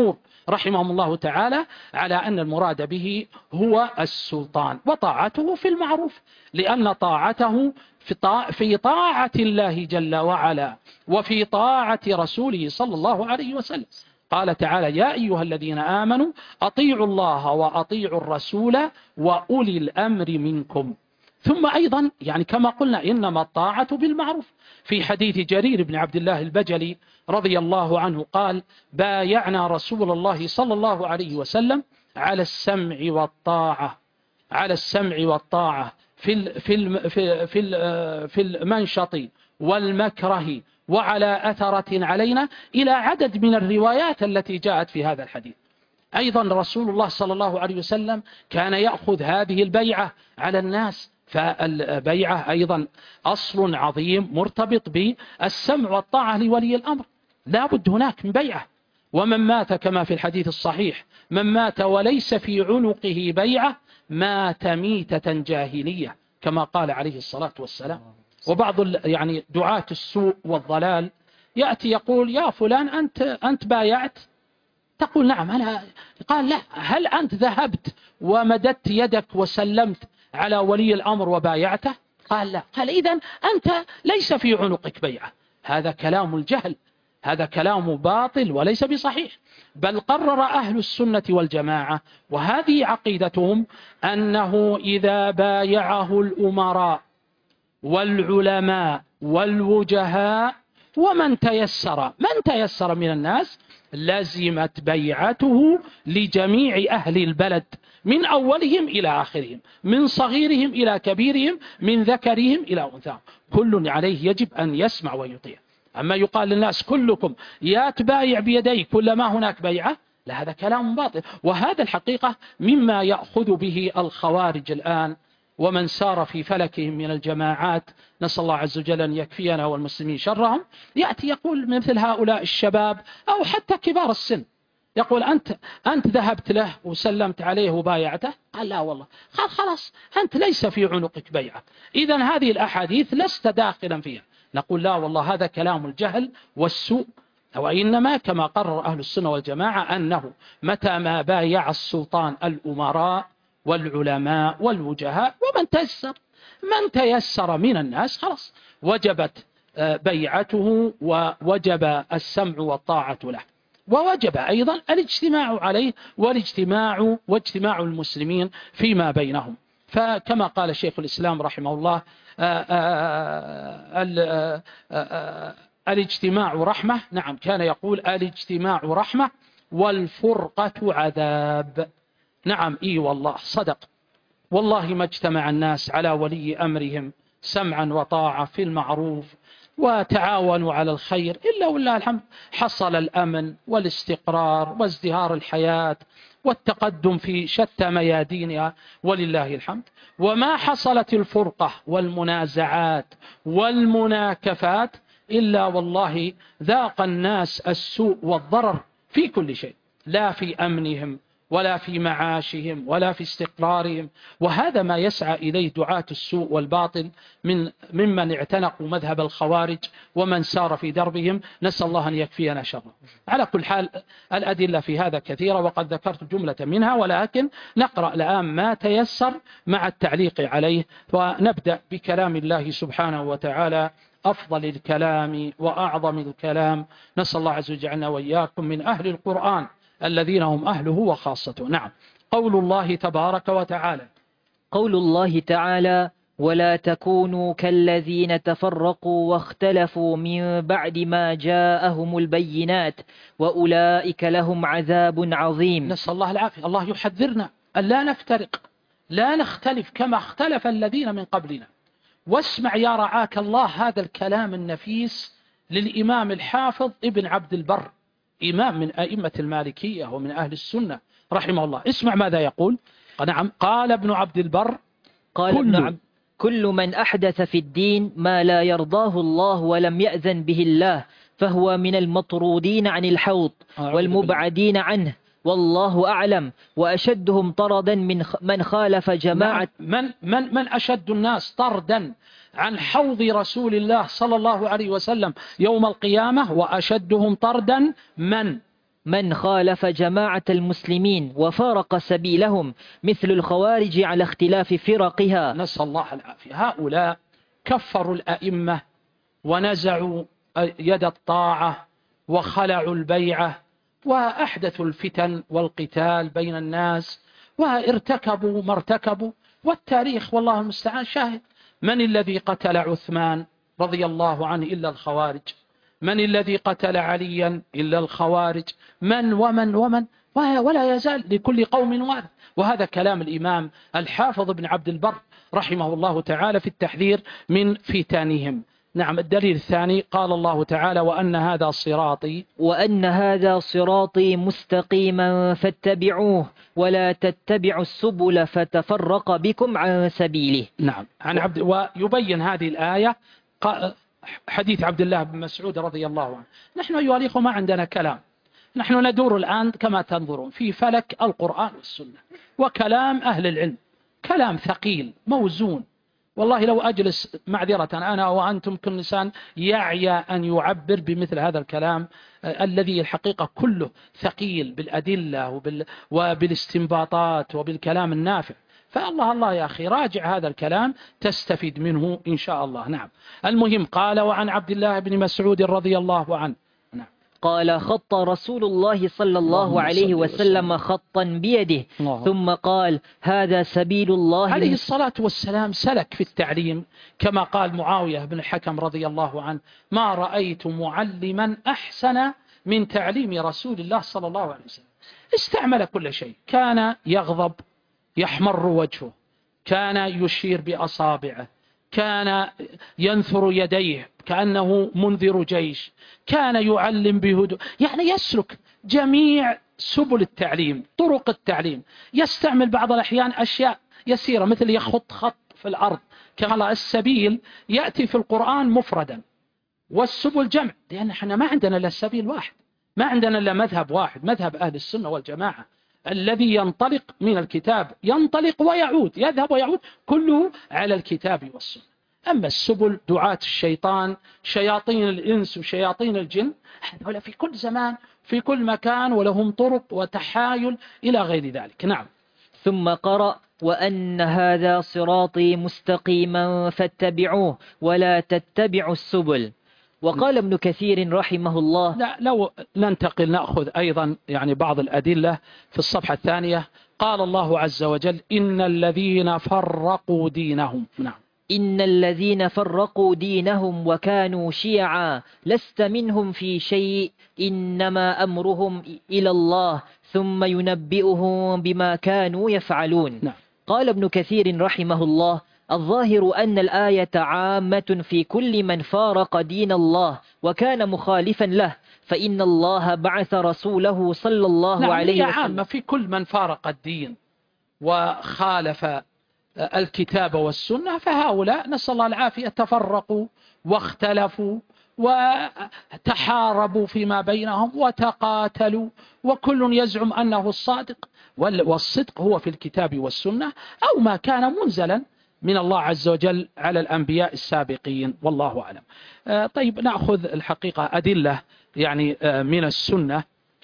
رحمهم الله تعالى على أن المراد به هو السلطان وطاعته في المعروف، لأن طاعته في طاعة الله جل وعلا وفي طاعة رسوله صلى الله عليه وسلم. قال تعالى: يا أيها الذين آمنوا أطيعوا الله وأطيعوا الرسول وأولي الأمر منكم. ثم أيضا يعني كما قلنا إنما الطاعة بالمعروف. في حديث جرير بن عبد الله البجلي رضي الله عنه قال: بايعنا رسول الله صلى الله عليه وسلم على السمع والطاعة على السمع والطاعة في في في في المنشط والمكره وعلى أثرة علينا، إلى عدد من الروايات التي جاءت في هذا الحديث. أيضا رسول الله صلى الله عليه وسلم كان يأخذ هذه البيعة على الناس، فالبيعة أيضا أصل عظيم مرتبط بالسمع والطاعة لولي الأمر، لا بد هناك من بيعة. ومن مات كما في الحديث الصحيح: من مات وليس في عنقه بيعة مات ميتة جاهلية، كما قال عليه الصلاة والسلام. وبعض يعني دعاة السوء والضلال يأتي يقول: يا فلان أنت أنت بايعت؟ تقول: نعم أنا. قال: لا، هل أنت ذهبت ومددت يدك وسلمت على ولي الأمر وبايعته؟ قال: لا. قال: إذن أنت ليس في عنقك بيعة. هذا كلام الجهل، هذا كلام باطل وليس بصحيح. بل قرر أهل السنة والجماعة، وهذه عقيدتهم، أنه إذا بايعه الأمراء والعلماء والوجهاء ومن تيسر من تيسر من الناس، لزمت بيعته لجميع أهل البلد من أولهم إلى آخرهم، من صغيرهم إلى كبيرهم، من ذكرهم إلى أنثاهم، كل عليه يجب أن يسمع ويطيع. أما يقال للناس كلكم يا تبايع بيديك كلما هناك بيعة، لا، هذا كلام باطل. وهذا الحقيقة مما يأخذ به الخوارج الآن ومن سار في فلكهم من الجماعات، نسأل الله عز وجل أن يكفينا والمسلمين شرهم. يأتي يقول مثل هؤلاء الشباب أو حتى كبار السن، يقول: أنت أنت ذهبت له وسلمت عليه وبايعته؟ قال: لا والله. قال: خلاص، أنت ليس في عنقك بيعة، إذن هذه الأحاديث لست داخلا فيها. نقول: لا والله، هذا كلام الجهل والسوء. وإنما كما قرر أهل السنة والجماعة أنه متى ما بايع السلطان الأمراء والعلماء والوجهاء ومن تيسر من تيسر من الناس، خلاص وجبت بيعته ووجب السمع والطاعة له، ووجب أيضا الاجتماع عليه والاجتماع واجتماع المسلمين فيما بينهم. فكما قال شيخ الإسلام رحمه الله: آآ آآ آآ الاجتماع رحمة. نعم، كان يقول: الاجتماع رحمة والفرقة عذاب. نعم، إي والله صدق، والله ما اجتمع الناس على ولي أمرهم سمعا وطاعة في المعروف وتعاونوا على الخير إلا والله الحمد حصل الأمن والاستقرار وازدهار الحياة والتقدم في شتى ميادينها ولله الحمد. وما حصلت الفرقة والمنازعات والمناكفات إلا والله ذاق الناس السوء والضرر في كل شيء، لا في أمنهم ولا في معاشهم ولا في استقرارهم. وهذا ما يسعى إليه دعاة السوء والباطل من ممن اعتنقوا مذهب الخوارج ومن سار في دربهم، نسأل الله أن يكفينا شره. على كل حال الأدلة في هذا كثيرة وقد ذكرت جملة منها، ولكن نقرأ الآن ما تيسر مع التعليق عليه. ونبدأ بكلام الله سبحانه وتعالى، أفضل الكلام وأعظم الكلام. نسأل الله عز وجل أن وإياكم من أهل القرآن الذين هم أهله وخاصته. نعم، قول الله تبارك وتعالى: قول الله تعالى: ولا تكونوا كالذين تفرقوا واختلفوا من بعد ما جاءهم البينات وأولئك لهم عذاب عظيم. نسأل الله العافية. الله يحذرنا أن لا نفترق، لا نختلف كما اختلف الذين من قبلنا. واسمع يا رعاك الله هذا الكلام النفيس للإمام الحافظ ابن عبد البر، إمام من أئمة المالكية ومن أهل السنة رحمه الله. اسمع ماذا يقول. نعم، قال ابن عبد البر: قال ابن عبد كل من أحدث في الدين ما لا يرضاه الله ولم يأذن به الله فهو من المطرودين عن الحوض والمبعدين عنه، والله أعلم. وأشدهم طردا من من خالف جماعة من من من أشد الناس طردا عن حوض رسول الله صلى الله عليه وسلم يوم القيامة، وأشدهم طردا من من خالف جماعة المسلمين وفارق سبيلهم مثل الخوارج على اختلاف فرقها. نسأل الله العافية. هؤلاء كفروا الأئمة ونزعوا يد الطاعة وخلعوا البيعة وأحدثوا الفتن والقتال بين الناس وارتكبوا ما ارتكبوا، والتاريخ والله المستعان شاهد. من الذي قتل عثمان رضي الله عنه إلا الخوارج؟ من الذي قتل عليا إلا الخوارج؟ من ومن ومن ولا يزال لكل قوم وارث. وهذا كلام الإمام الحافظ ابن عبد البر رحمه الله تعالى في التحذير من فتنهم. نعم. الدليل الثاني قال الله تعالى وأن هذا صراطي وأن هذا صراطي مستقيما فاتبعوه ولا تتبعوا السبل فتفرق بكم عن سبيله. نعم. عن عبد ويبين هذه الآية حديث عبد الله بن مسعود رضي الله عنه. نحن أيها الأخوة ما عندنا كلام، نحن ندور الآن كما تنظرون في فلك القرآن والسنة وكلام أهل العلم، كلام ثقيل موزون. والله لو أجلس معذرة أنا وأنتم كل إنسان يعي أن يعبر بمثل هذا الكلام الذي الحقيقة كله ثقيل بالأدلة وبال وبالاستنباطات وبالكلام النافع. فالله الله يا أخي راجع هذا الكلام تستفيد منه إن شاء الله. نعم. المهم قال وعن عبد الله بن مسعود رضي الله عنه نعم. قال خط رسول الله صلى الله عليه وسلم خطا بيده ثم قال هذا سبيل الله عليه الصلاة والسلام. سلك في التعليم كما قال معاوية بن الحكم رضي الله عنه ما رأيت معلما أحسن من تعليم رسول الله صلى الله عليه وسلم. استعمل كل شيء، كان يغضب يحمر وجهه، كان يشير بأصابعه، كان ينثر يديه كأنه منذر جيش، كان يعلم بهدوء، يعني يسلك جميع سبل التعليم طرق التعليم. يستعمل بعض الأحيان أشياء يسيرة مثل يخط خط في الأرض كما السبيل يأتي في القرآن مفردا والسبل جمع، لأن احنا ما عندنا إلا السبيل واحد، ما عندنا إلا مذهب واحد، مذهب أهل السنة والجماعة الذي ينطلق من الكتاب، ينطلق ويعود، يذهب ويعود، كله على الكتاب والسنة. أما السبل دعاة الشيطان شياطين الإنس وشياطين الجن هذول في كل زمان في كل مكان ولهم طرق وتحايل إلى غير ذلك. نعم. ثم قرأ وأن هذا صراطي مستقيما فاتبعوه ولا تتبعوا السبل. وقال ابن كثير رحمه الله لا لو ننتقل نأخذ أيضا يعني بعض الأدلة في الصفحة الثانية. قال الله عز وجل إن الذين فرقوا دينهم. نعم. إن الذين فرقوا دينهم وكانوا شيعا لست منهم في شيء إنما أمرهم إلى الله ثم ينبئهم بما كانوا يفعلون. نعم. قال ابن كثير رحمه الله الظاهر أن الآية عامة في كل من فارق دين الله وكان مخالفا له، فإن الله بعث رسوله صلى الله نعم عليه وسلم. وسلم. عامة في كل من فارق الدين وخالف الكتاب والسنة، فهؤلاء نسأل الله العافية تفرقوا واختلفوا وتحاربوا فيما بينهم وتقاتلوا، وكل يزعم أنه الصادق، والصدق هو في الكتاب والسنة أو ما كان منزلا من الله عز وجل على الأنبياء السابقين، والله أعلم. طيب نأخذ الحقيقة أدلة يعني من السنة.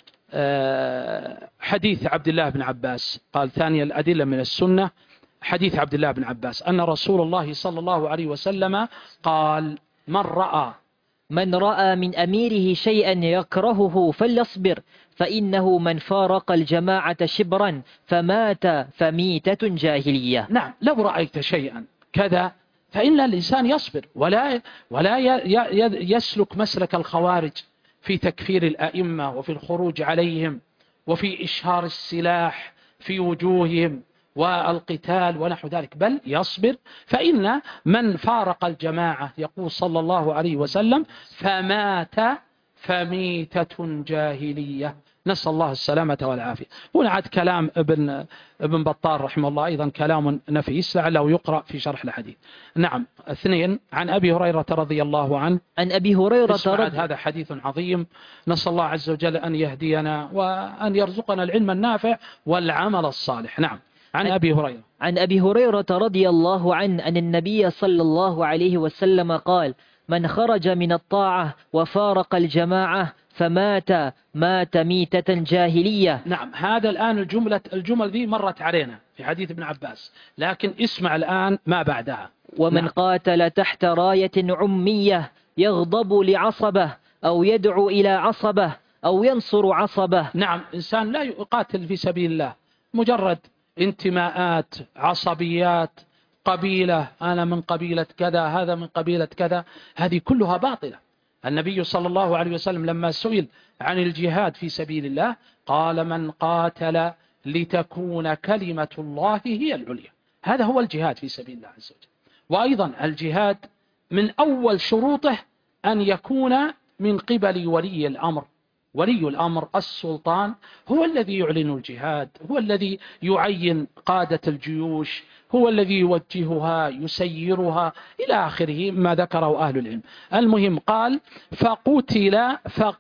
حديث عبد الله بن عباس قال ثانيا الأدلة من السنة حديث عبد الله بن عباس أن رسول الله صلى الله عليه وسلم قال من رأى من رأى من أميره شيئا يكرهه فليصبر فإنه من فارق الجماعة شبرا فمات فميتة جاهلية. نعم. لو رأيت شيئا كذا فإن الإنسان يصبر ولا ولا يسلك مسلك الخوارج في تكفير الأئمة وفي الخروج عليهم وفي إشهار السلاح في وجوههم والقتال ونحو ذلك، بل يصبر. فإن من فارق الجماعة يقول صلى الله عليه وسلم فمات فميتة جاهلية، نسأل الله السلامة والعافية. هنا عاد كلام ابن ابن بطال رحمه الله أيضا كلام نفيس لعله يقرأ في شرح الحديث. نعم. اثنين عن أبي هريرة رضي الله عنه عن أبي هريرة رضي هذا حديث عظيم، نسأل الله عز وجل أن يهدينا وأن يرزقنا العلم النافع والعمل الصالح. نعم. عن أبي هريرة عن أبي هريرة رضي الله عنه أن النبي صلى الله عليه وسلم قال من خرج من الطاعة وفارق الجماعة فمات مات ميتة جاهلية. نعم، هذا الآن الجملة الجمل ذي مرت علينا في حديث ابن عباس، لكن اسمع الآن ما بعدها. ومن نعم. قاتل تحت راية عمية يغضب لعصبه أو يدعو إلى عصبه أو ينصر عصبه. نعم، إنسان لا يقاتل في سبيل الله، مجرد انتماءات، عصبيات، قبيلة، أنا من قبيلة كذا، هذا من قبيلة كذا، هذه كلها باطلة. النبي صلى الله عليه وسلم لما سئل عن الجهاد في سبيل الله قال: من قاتل لتكون كلمة الله هي العليا. هذا هو الجهاد في سبيل الله عز وجل. وأيضا الجهاد من أول شروطه أن يكون من قبل ولي الأمر. ولي الأمر السلطان هو الذي يعلن الجهاد، هو الذي يعين قادة الجيوش، هو الذي يوجهها يسيرها إلى آخره ما ذكره أهل العلم. المهم قال: فقتل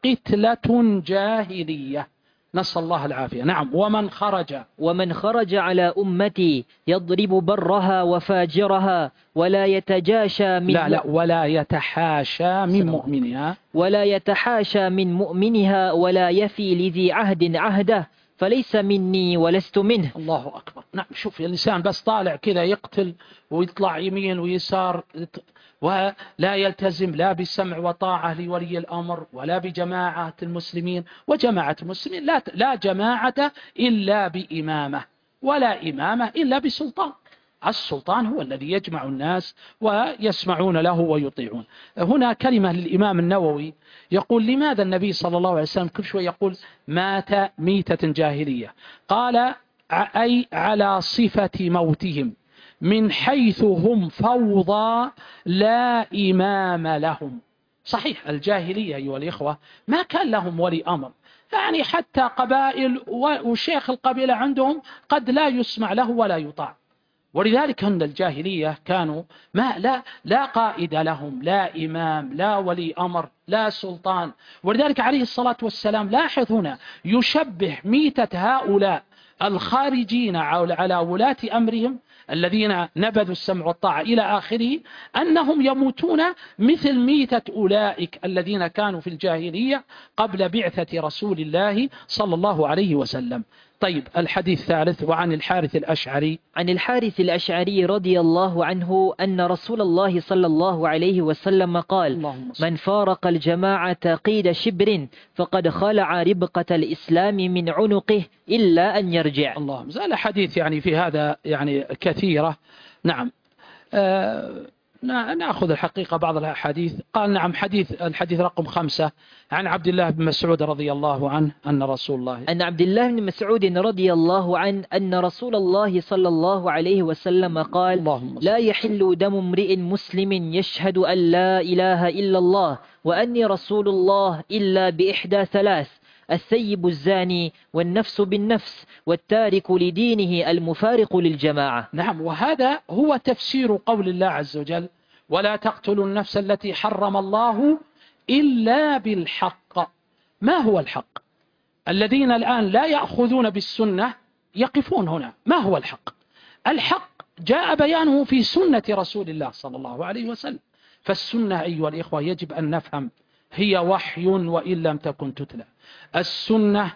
فقتلة جاهلية، نسأل الله العافية. نعم. ومن خرج ومن خرج على أمتي يضرب برها وفاجرها ولا يتجاشى من لا لا ولا يتحاشى من مؤمنها ولا يتحاشى من مؤمنها ولا يفي لذي عهد عهده فليس مني ولست منه. الله أكبر. نعم، شوف الإنسان بس طالع كذا يقتل ويطلع يمين ويسار ولا يلتزم لا بالسمع وطاعة لولي الأمر ولا بجماعة المسلمين، وجماعة المسلمين لا لا جماعة إلا بإمامة، ولا إمامة إلا بسلطان. السلطان هو الذي يجمع الناس ويسمعون له ويطيعون. هنا كلمة للإمام النووي يقول: لماذا النبي صلى الله عليه وسلم كل شوي يقول مات ميتة جاهلية؟ قال: أي على صفة موتهم، من حيث هم فوضى لا إمام لهم. صحيح الجاهلية أيها الإخوة ما كان لهم ولي أمر، يعني حتى قبائل وشيخ القبيلة عندهم قد لا يسمع له ولا يطاع، ولذلك أن الجاهلية كانوا ما لا لا قائد لهم، لا إمام، لا ولي أمر، لا سلطان. ولذلك عليه الصلاة والسلام لاحظ هنا يشبه ميتة هؤلاء الخارجين على ولاة أمرهم الذين نبذوا السمع والطاعة إلى آخره، أنهم يموتون مثل ميتة أولئك الذين كانوا في الجاهلية قبل بعثة رسول الله صلى الله عليه وسلم. طيب، الحديث الثالث. وعن الحارث الأشعري عن الحارث الأشعري رضي الله عنه أن رسول الله صلى الله عليه وسلم قال: من فارق الجماعة قيد شبر فقد خلع ربقة الإسلام من عنقه إلا أن يرجع. اللهم زال حديث يعني في هذا يعني كثيرة. نعم. آه نأخذ الحقيقة بعض الحديث. قال: نعم، حديث الحديث رقم خمسة عن عبد الله بن مسعود رضي الله عنه أن رسول الله أن عبد الله بن مسعود رضي الله عنه أن رسول الله صلى الله عليه وسلم قال: لا يحل دم امرئ مسلم يشهد أن لا إله إلا الله وأني رسول الله إلا بإحدى ثلاث: الثيب الزاني والنفس بالنفس والتارك لدينه المفارق للجماعة. نعم، وهذا هو تفسير قول الله عز وجل: ولا تقتلوا النفس التي حرم الله إلا بالحق. ما هو الحق؟ الذين الآن لا يأخذون بالسنة يقفون هنا. ما هو الحق؟ الحق جاء بيانه في سنة رسول الله صلى الله عليه وسلم. فالسنة أيها الإخوة يجب أن نفهم هي وحي وإن لم تكن تتلى. السنة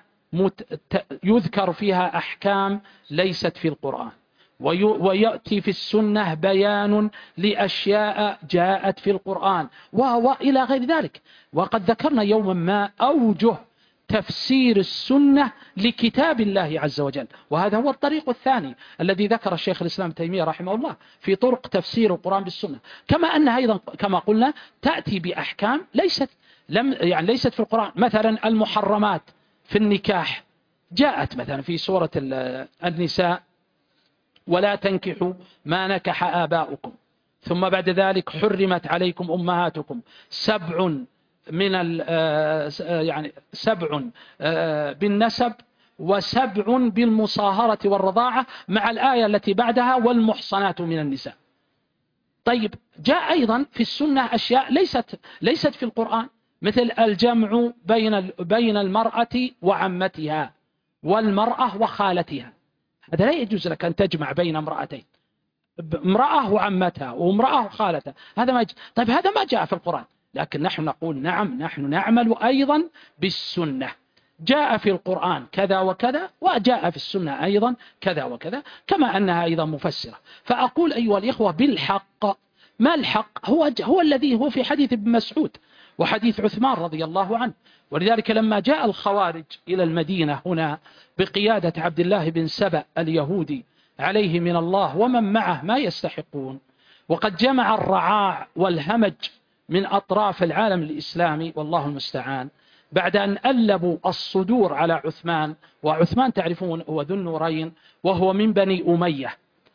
يذكر فيها أحكام ليست في القرآن، ويأتي في السنة بيان لأشياء جاءت في القرآن وإلى غير ذلك. وقد ذكرنا يوما ما أوجه تفسير السنة لكتاب الله عز وجل، وهذا هو الطريق الثاني الذي ذكر الشيخ الإسلام ابن تيمية رحمه الله في طرق تفسير القرآن بالسنة. كما أنها أيضا كما قلنا تأتي بأحكام ليست لم يعني ليست في القرآن. مثلا المحرمات في النكاح جاءت مثلا في سورة النساء: ولا تنكحوا ما نكح آباؤكم، ثم بعد ذلك حرمت عليكم أمهاتكم، سبع من يعني سبع بالنسب وسبع بالمصاهرة والرضاعة، مع الآية التي بعدها: والمحصنات من النساء. طيب، جاء أيضا في السنة أشياء ليست ليست في القرآن، مثل الجمع بين بين المرأة وعمتها والمرأة وخالتها. هذا لا يجوز لك أن تجمع بين امرأتين. امرأة وعمتها وامرأة وخالتها، هذا ما جاء. طيب هذا ما جاء في القرآن، لكن نحن نقول نعم، نحن نعمل أيضا بالسنة. جاء في القرآن كذا وكذا، وجاء في السنة أيضا كذا وكذا، كما أنها أيضا مفسرة. فأقول أيها الإخوة بالحق، ما الحق؟ هو, هو الذي هو في حديث ابن مسعود وحديث عثمان رضي الله عنه. ولذلك لما جاء الخوارج إلى المدينة هنا بقيادة عبد الله بن سبأ اليهودي عليه من الله ومن معه ما يستحقون، وقد جمع الرعاع والهمج من أطراف العالم الإسلامي والله المستعان، بعد أن ألبوا الصدور على عثمان، وعثمان تعرفون هو ذو النورين وهو من بني أمية.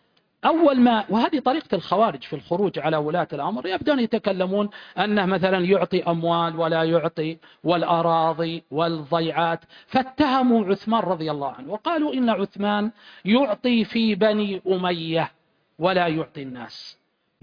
أول ما، وهذه طريقة الخوارج في الخروج على ولاة الأمر، يبدأون يتكلمون أنه مثلا يعطي أموال ولا يعطي، والأراضي والضيعات، فاتهموا عثمان رضي الله عنه وقالوا إن عثمان يعطي في بني أمية ولا يعطي الناس،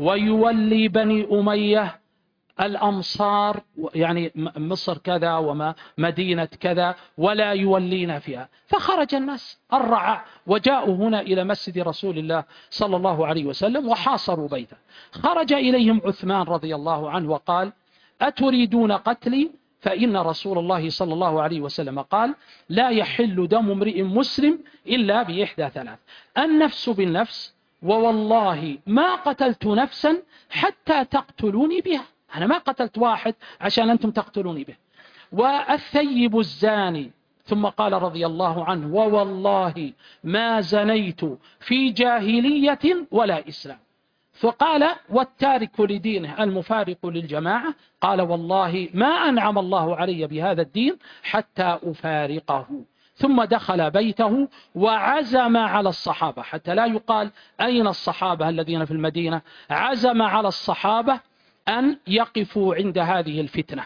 ويولي بني أمية الأمصار، يعني مصر كذا ومدينة كذا، ولا يولينا فيها. فخرج الناس الرعاع وجاءوا هنا إلى مسجد رسول الله صلى الله عليه وسلم وحاصروا بيته. خرج إليهم عثمان رضي الله عنه وقال: أتريدون قتلي؟ فإن رسول الله صلى الله عليه وسلم قال: لا يحل دم امرئ مسلم إلا بإحدى ثلاث: النفس بالنفس، ووالله ما قتلت نفسا حتى تقتلوني بها، أنا ما قتلت واحد عشان أنتم تقتلوني به، والثيب الزاني. ثم قال رضي الله عنه: ووالله ما زنيت في جاهلية ولا إسلام. فقال: والتارك لدينه المفارق للجماعة، قال: والله ما أنعم الله علي بهذا الدين حتى أفارقه. ثم دخل بيته وعزم على الصحابة، حتى لا يقال أين الصحابة الذين في المدينة، عزم على الصحابة أن يقفوا عند هذه الفتنة،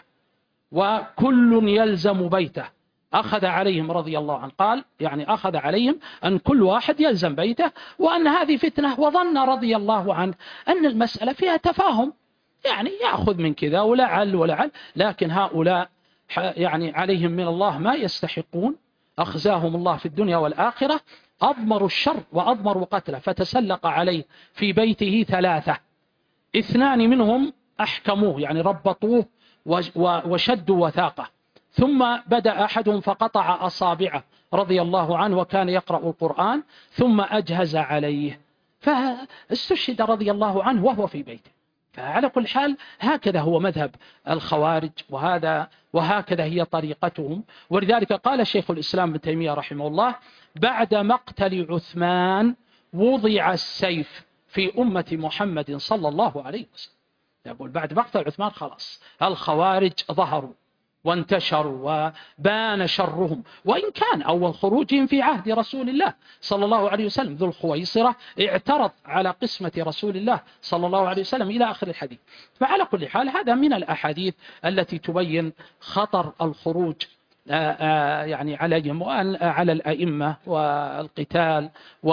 وكل يلزم بيته. أخذ عليهم رضي الله عنه، قال يعني أخذ عليهم أن كل واحد يلزم بيته، وأن هذه فتنة. وظن رضي الله عنه أن المسألة فيها تفاهم، يعني يأخذ من كذا ولعل ولعل، لكن هؤلاء يعني عليهم من الله ما يستحقون، أخزاهم الله في الدنيا والآخرة، أضمروا الشر وأضمروا قتله. فتسلق عليه في بيته ثلاثة، اثنان منهم أحكموه يعني ربطوه وشدوا وثاقه، ثم بدأ أحدهم فقطع أصابعه رضي الله عنه وكان يقرأ القرآن، ثم أجهز عليه فاستشهد رضي الله عنه وهو في بيته. فعلى كل حال هكذا هو مذهب الخوارج، وهذا وهكذا هي طريقتهم. ولذلك قال شيخ الإسلام ابن تيمية رحمه الله: بعد مقتل عثمان وضع السيف في أمة محمد صلى الله عليه وسلم. يقول بعد مقتل عثمان خلاص الخوارج ظهروا وانتشروا وبان شرهم، وإن كان أول خروجهم في عهد رسول الله صلى الله عليه وسلم، ذو الخويصرة اعترض على قسمة رسول الله صلى الله عليه وسلم إلى آخر الحديث. فعلى كل حال هذا من الأحاديث التي تبين خطر الخروج يعني عليهم وعلى الأئمة والقتال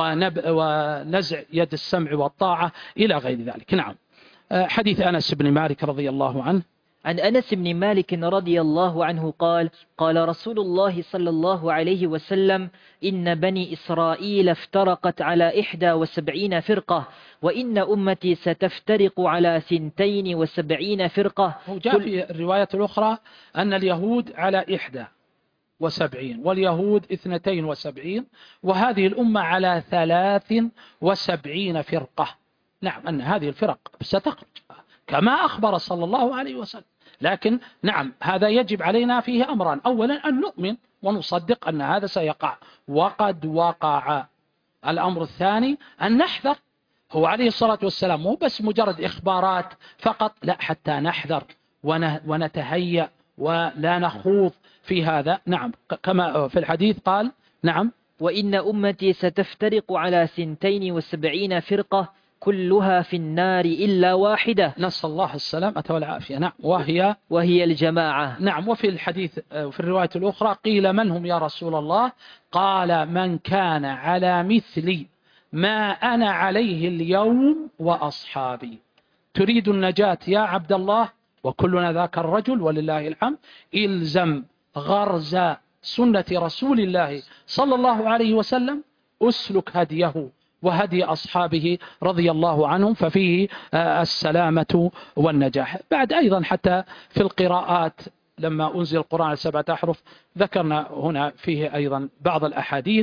ونزع يد السمع والطاعة إلى غير ذلك. نعم. حديث أنس بن مالك رضي الله عنه. عن أنس بن مالك رضي الله عنه قال: قال رسول الله صلى الله عليه وسلم: إن بني إسرائيل افترقت على إحدى وسبعين فرقة، وإن أمتي ستفترق على ثنتين وسبعين فرقة. وجاء في الرواية الأخرى أن اليهود على إحدى وسبعين واليهود اثنتين وسبعين، وهذه الأمة على ثلاث وسبعين فرقة. نعم، أن هذه الفرق ستخرج كما أخبر صلى الله عليه وسلم. لكن نعم هذا يجب علينا فيه أمران: أولا أن نؤمن ونصدق أن هذا سيقع وقد وقع. الأمر الثاني أن نحذر. هو عليه الصلاة والسلام مو بس مجرد إخبارات فقط، لا، حتى نحذر ونتهيأ ولا نخوض في هذا. نعم، كما في الحديث قال: نعم، وإن أمتي ستفترق على ثنتين وسبعين فرقة كلها في النار إلا واحدة. نسأل الله السلامة والعافية. نعم، وهي وهي الجماعة. نعم. وفي الحديث في الرواية الأخرى قيل: من هم يا رسول الله؟ قال: من كان على مثل ما أنا عليه اليوم وأصحابي. تريد النجاة يا عبد الله، وكلنا ذاك الرجل ولله الحمد، إلزم غرز سنة رسول الله صلى الله عليه وسلم، أسلك هديه وهدي أصحابه رضي الله عنهم، ففيه السلامة والنجاح. بعد أيضا حتى في القراءات لما أنزل القرآن على سبعة أحرف ذكرنا هنا فيه أيضا بعض الأحاديث.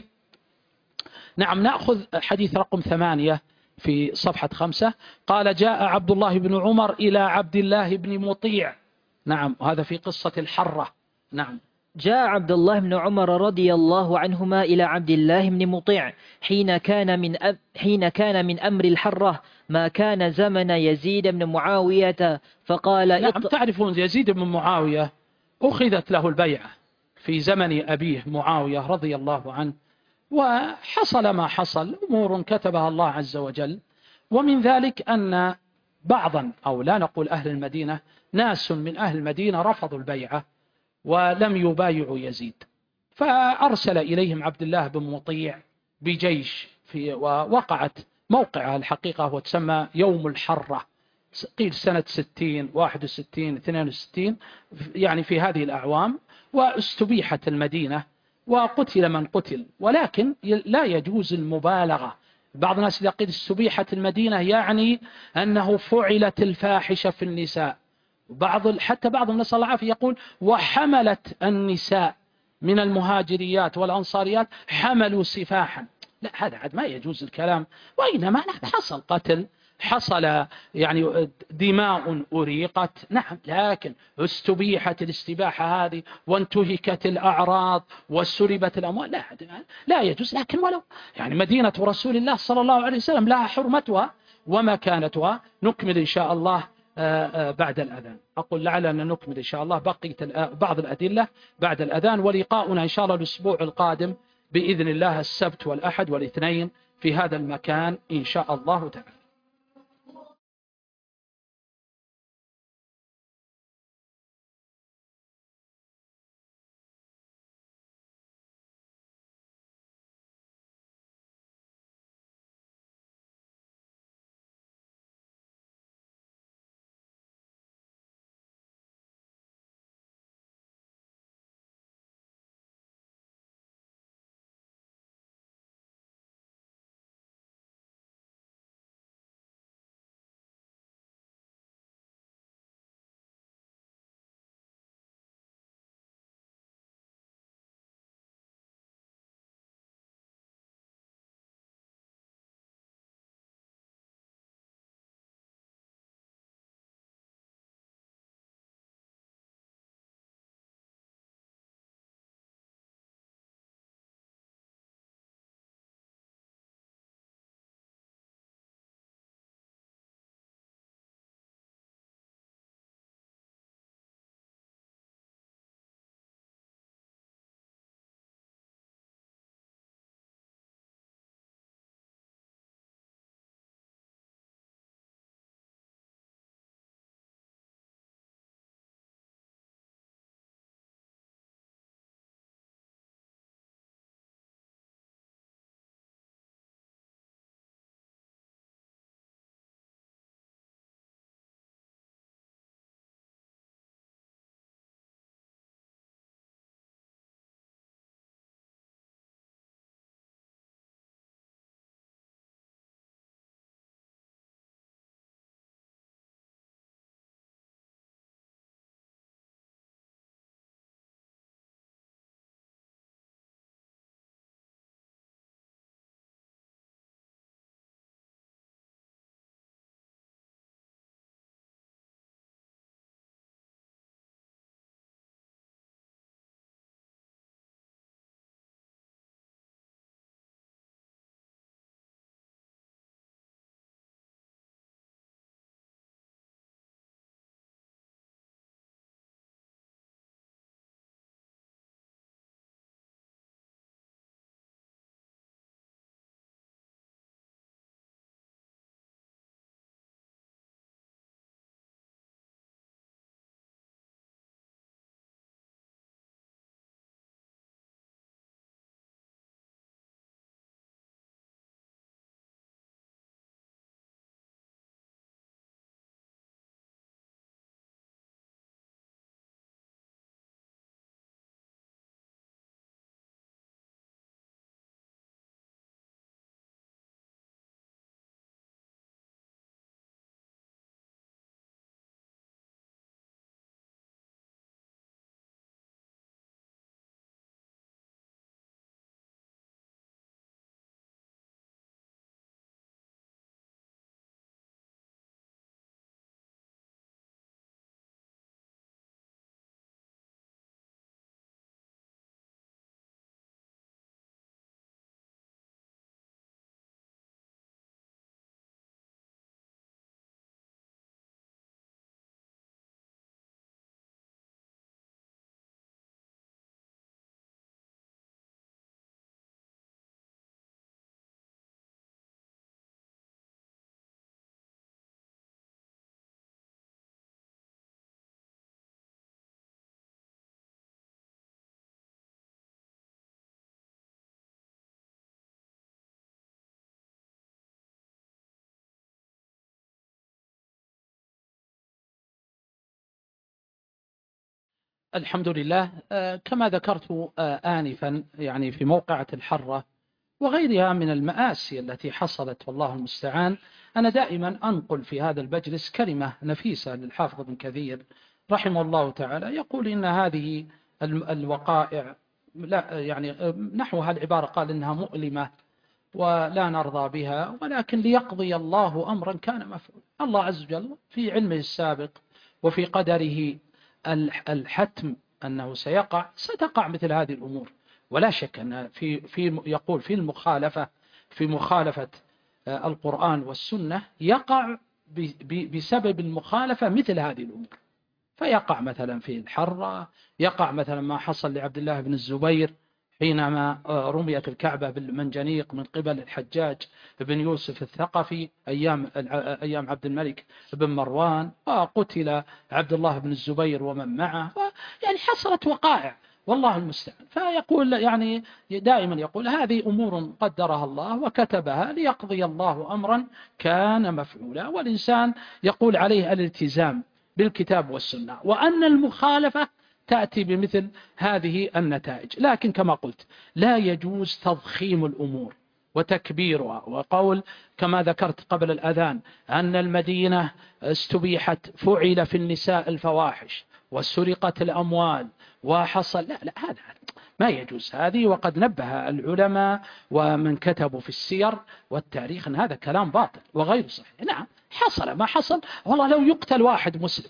نعم، نأخذ حديث رقم ثمانية في صفحة خمسة. قال: جاء عبد الله بن عمر إلى عبد الله بن مطيع. نعم، هذا في قصة الحرة. نعم. جاء عبد الله بن عمر رضي الله عنهما إلى عبد الله بن مطيع حين كان من أب حين كان من أمر الحرة ما كان زمن يزيد بن معاوية، فقال: نعم، اط... تعرفون يزيد بن معاوية أخذت له البيعة في زمن أبيه معاوية رضي الله عنه، وحصل ما حصل، أمور كتبها الله عز وجل. ومن ذلك أن بعضا، أو لا نقول أهل المدينة، ناس من أهل المدينة رفضوا البيعة ولم يبايعوا يزيد، فأرسل إليهم عبد الله بن مطيع بجيش في، ووقعت موقعها الحقيقة وتسمى يوم الحرة، قيل سنة ستين واحد وستين اثنين وستين، يعني في هذه الأعوام، واستبيحت المدينة وقتل من قتل. ولكن لا يجوز المبالغة. بعض الناس إذا قيل استبيحت المدينة يعني أنه فعلت الفاحشة في النساء. بعض حتى بعض الناس الله العافية يقول: وحملت النساء من المهاجريات والأنصاريات حملوا سفاحا. لا، هذا عاد ما يجوز الكلام. وإنما حصل قتل، حصل يعني دماء أريقت، نعم، لكن استبيحت الاستباحة هذه وانتهكت الأعراض وسربت الأموال، لا لا يجوز. لكن ولو يعني مدينة رسول الله صلى الله عليه وسلم لها حرمتها ومكانتها. نكمل إن شاء الله بعد الأذان. أقول لعلنا نكمل إن شاء الله بقية بعض الأدلة بعد الأذان، ولقاؤنا إن شاء الله الأسبوع القادم بإذن الله السبت والأحد والاثنين في هذا المكان إن شاء الله تعالى. الحمد لله. كما ذكرت آنفا يعني في موقعة الحرة وغيرها من المآسي التي حصلت والله المستعان، أنا دائما أنقل في هذا المجلس كلمة نفيسة للحافظ ابن كثير رحمه الله تعالى، يقول إن هذه الوقائع لا يعني نحوها العبارة قال إنها مؤلمة ولا نرضى بها، ولكن ليقضي الله أمرا كان مفعولا. الله عز وجل في علمه السابق وفي قدره الحتم أنه سيقع ستقع مثل هذه الأمور، ولا شك أن في في يقول في المخالفة في مخالفة القرآن والسنة يقع بسبب المخالفة مثل هذه الأمور، فيقع مثلا في الحرة، يقع مثلا ما حصل لعبد الله بن الزبير حينما رميت الكعبة بالمنجنيق من قبل الحجاج بن يوسف الثقفي أيام أيام عبد الملك بن مروان، وقتل عبد الله بن الزبير ومن معه، يعني حصلت وقائع والله المستعان. فيقول يعني دائما يقول هذه أمور قدرها الله وكتبها ليقضي الله أمرا كان مفعولا، والإنسان يقول عليه الالتزام بالكتاب والسنة، وأن المخالفة تأتي بمثل هذه النتائج. لكن كما قلت لا يجوز تضخيم الأمور وتكبيرها، وقول كما ذكرت قبل الأذان أن المدينة استبيحت فعل في النساء الفواحش وسرقت الأموال وحصل، لا لا هذا ما يجوز هذه. وقد نبه العلماء ومن كتبوا في السير والتاريخ أن هذا كلام باطل وغير صحيح. نعم حصل ما حصل، والله لو يقتل واحد مسلم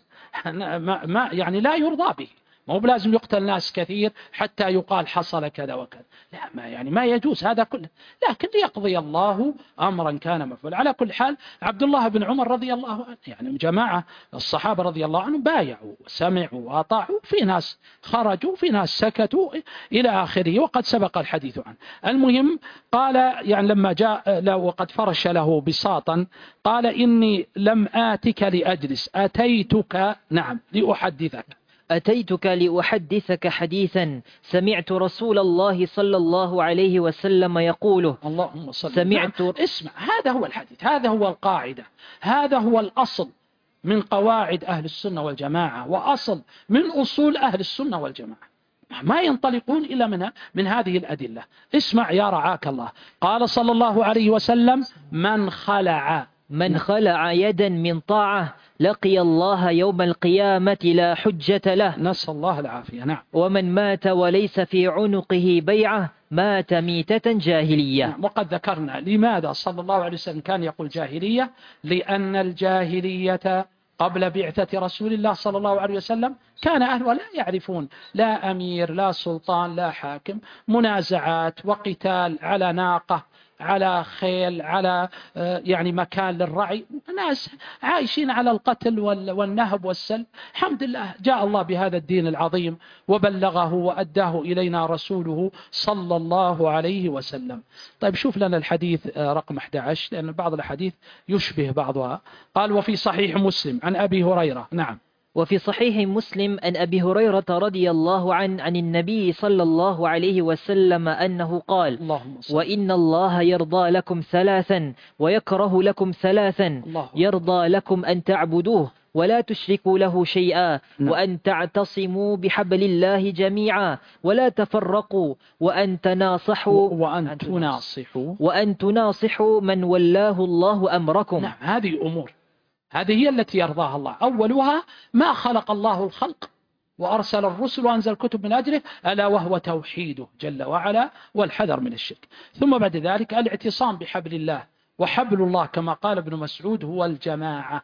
ما, ما يعني لا يرضى به، مو بلازم يقتل ناس كثير حتى يقال حصل كذا وكذا، لا ما يعني ما يجوز هذا كله، لكن ليقضي الله أمرا كان مفعولا. على كل حال عبد الله بن عمر رضي الله عنه يعني جماعة الصحابة رضي الله عنهم بايعوا وسمعوا وأطاعوا، في ناس خرجوا في ناس سكتوا إلى آخره، وقد سبق الحديث عنه. المهم قال يعني لما جاء له وقد فرش له بساطا قال إني لم آتك لأجلس أتيتك نعم لأحدثك أتيتك لأحدثك حديثا سمعت رسول الله صلى الله عليه وسلم يقوله. اللهم صل. سمعت نعم. اسمع، هذا هو الحديث، هذا هو القاعدة، هذا هو الأصل من قواعد أهل السنة والجماعة، وأصل من أصول أهل السنة والجماعة، ما ينطلقون إلا منها من هذه الأدلة. اسمع يا رعاك الله، قال صلى الله عليه وسلم من خلع من خلع يدا من طاعة لقي الله يوم القيامة لا حجة له. نسأل الله العافية. نعم. ومن مات وليس في عنقه بيعة مات ميتة جاهلية. نعم. وقد ذكرنا لماذا صلى الله عليه وسلم كان يقول جاهلية، لأن الجاهلية قبل بعثة رسول الله صلى الله عليه وسلم كان أهلها لا يعرفون لا أمير لا سلطان لا حاكم، منازعات وقتال على ناقة على خيل على يعني مكان للرعي، ناس عايشين على القتل والنهب والسلب. الحمد لله جاء الله بهذا الدين العظيم وبلغه وأداه إلينا رسوله صلى الله عليه وسلم. طيب شوف لنا الحديث رقم أحد عشر، لأن بعض الحديث يشبه بعضها. قال وفي صحيح مسلم عن أبي هريرة. نعم. وفي صحيح مسلم أن أبي هريرة رضي الله عنه عن النبي صلى الله عليه وسلم أنه قال وإن الله يرضى لكم ثلاثا ويكره لكم ثلاثا، يرضى لكم أن تعبدوه ولا تشركوا له شيئا، وأن تعتصموا بحبل الله جميعا ولا تفرقوا، وأن تناصحوا وأن تناصحوا وأن تناصحوا من ولاه الله أمركم. نعم هذه أمور، هذه هي التي يرضاها الله. أولها ما خلق الله الخلق وأرسل الرسل وأنزل الكتب من أجله، ألا وهو توحيده جل وعلا والحذر من الشرك. ثم بعد ذلك الاعتصام بحبل الله، وحبل الله كما قال ابن مسعود هو الجماعة،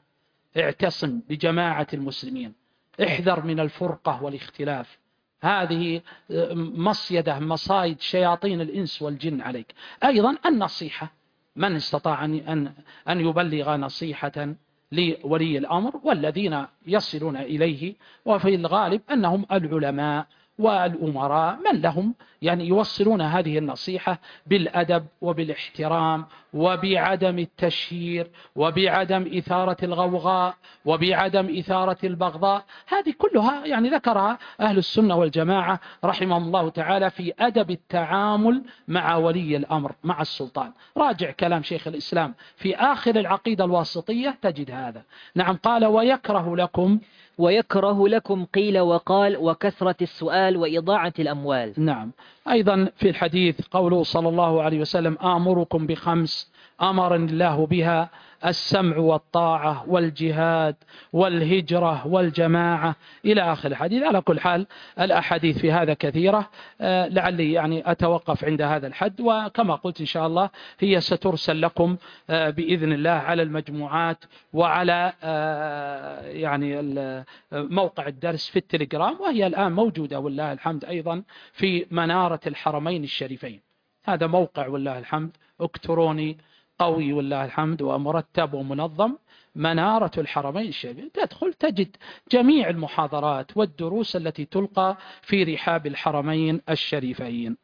اعتصم بجماعة المسلمين، احذر من الفرقة والاختلاف، هذه مصيدة مصايد شياطين الإنس والجن عليك. أيضا النصيحة، من استطاع أن أن يبلغ نصيحة لولي الأمر والذين يصلون إليه، وفي الغالب أنهم العلماء والأمراء من لهم يعني يوصلون هذه النصيحة بالأدب وبالاحترام وبعدم التشهير وبعدم إثارة الغوغاء وبعدم إثارة البغضاء. هذه كلها يعني ذكرها أهل السنة والجماعة رحمهم الله تعالى في أدب التعامل مع ولي الأمر مع السلطان. راجع كلام شيخ الإسلام في آخر العقيدة الواسطية تجد هذا. نعم. قال ويكره لكم ويكره لكم قيل وقال وكثرة السؤال وإضاعة الأموال. نعم. أيضا في الحديث قوله صلى الله عليه وسلم آمركم بخمس أمرني الله بها: السمع والطاعة والجهاد والهجرة والجماعة إلى آخر الحديث. على كل حال الأحاديث في هذا كثيرة، لعلي يعني أتوقف عند هذا الحد، وكما قلت إن شاء الله هي سترسل لكم بإذن الله على المجموعات وعلى يعني موقع الدرس في التليجرام، وهي الآن موجودة والله الحمد أيضا في منارة الحرمين الشريفين. هذا موقع والله الحمد إلكتروني قوي والله الحمد ومرتب ومنظم، منارة الحرمين الشريفين. تدخل تجد جميع المحاضرات والدروس التي تلقى في رحاب الحرمين الشريفين.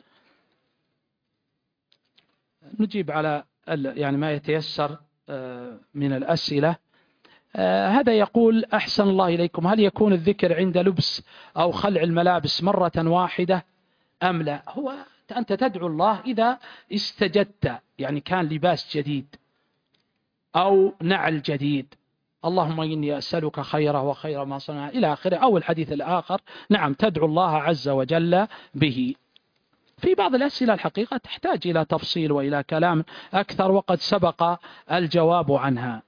نجيب على يعني ما يتيسر من الأسئلة. هذا يقول: أحسن الله إليكم، هل يكون الذكر عند لبس أو خلع الملابس مرة واحدة أم لا؟ هو أنت تدعو الله إذا استجدت، يعني كان لباس جديد أو نعل جديد، اللهم إني أسألك خيره وخير ما صنع إلى آخره، أو الحديث الآخر. نعم تدعو الله عز وجل به. في بعض الأسئلة الحقيقة تحتاج إلى تفصيل وإلى كلام أكثر، وقد سبق الجواب عنها.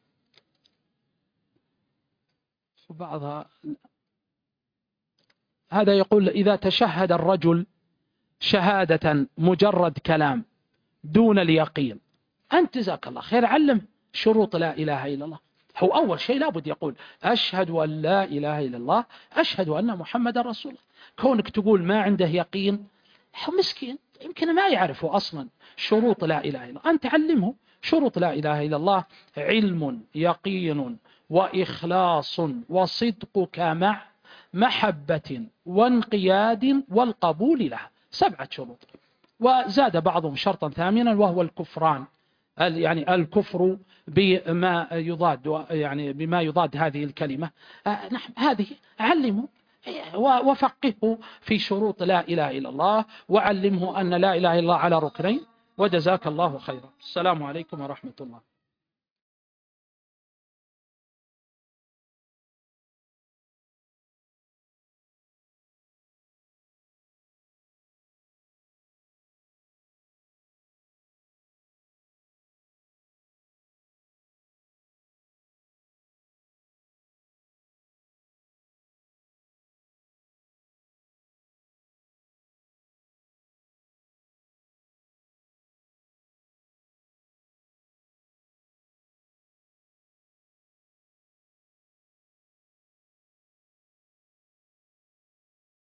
بعضها هذا يقول: إذا تشهد الرجل شهادة مجرد كلام دون اليقين، أنت جزاك الله خير علم شروط لا إله إلا الله. هو أول شيء لابد يقول: أشهد أن لا إله إلا الله، أشهد أن محمد رسول الله. كونك تقول ما عنده يقين، هو مسكين يمكن ما يعرفه أصلا شروط لا إله إلا الله. أنت علمه شروط لا إله إلا الله: علم يقين وإخلاص وصدقك مع محبة وانقياد والقبول لها، سبعة شروط. وزاد بعضهم شرطا ثامنا وهو الكفران، يعني الكفر بما يضاد، يعني بما يضاد هذه الكلمة. نحن هذه علمه وفقهه في شروط لا إله إلا الله، وعلمه أن لا إله إلا الله على ركنين، وجزاك الله خيرا. السلام عليكم ورحمة الله.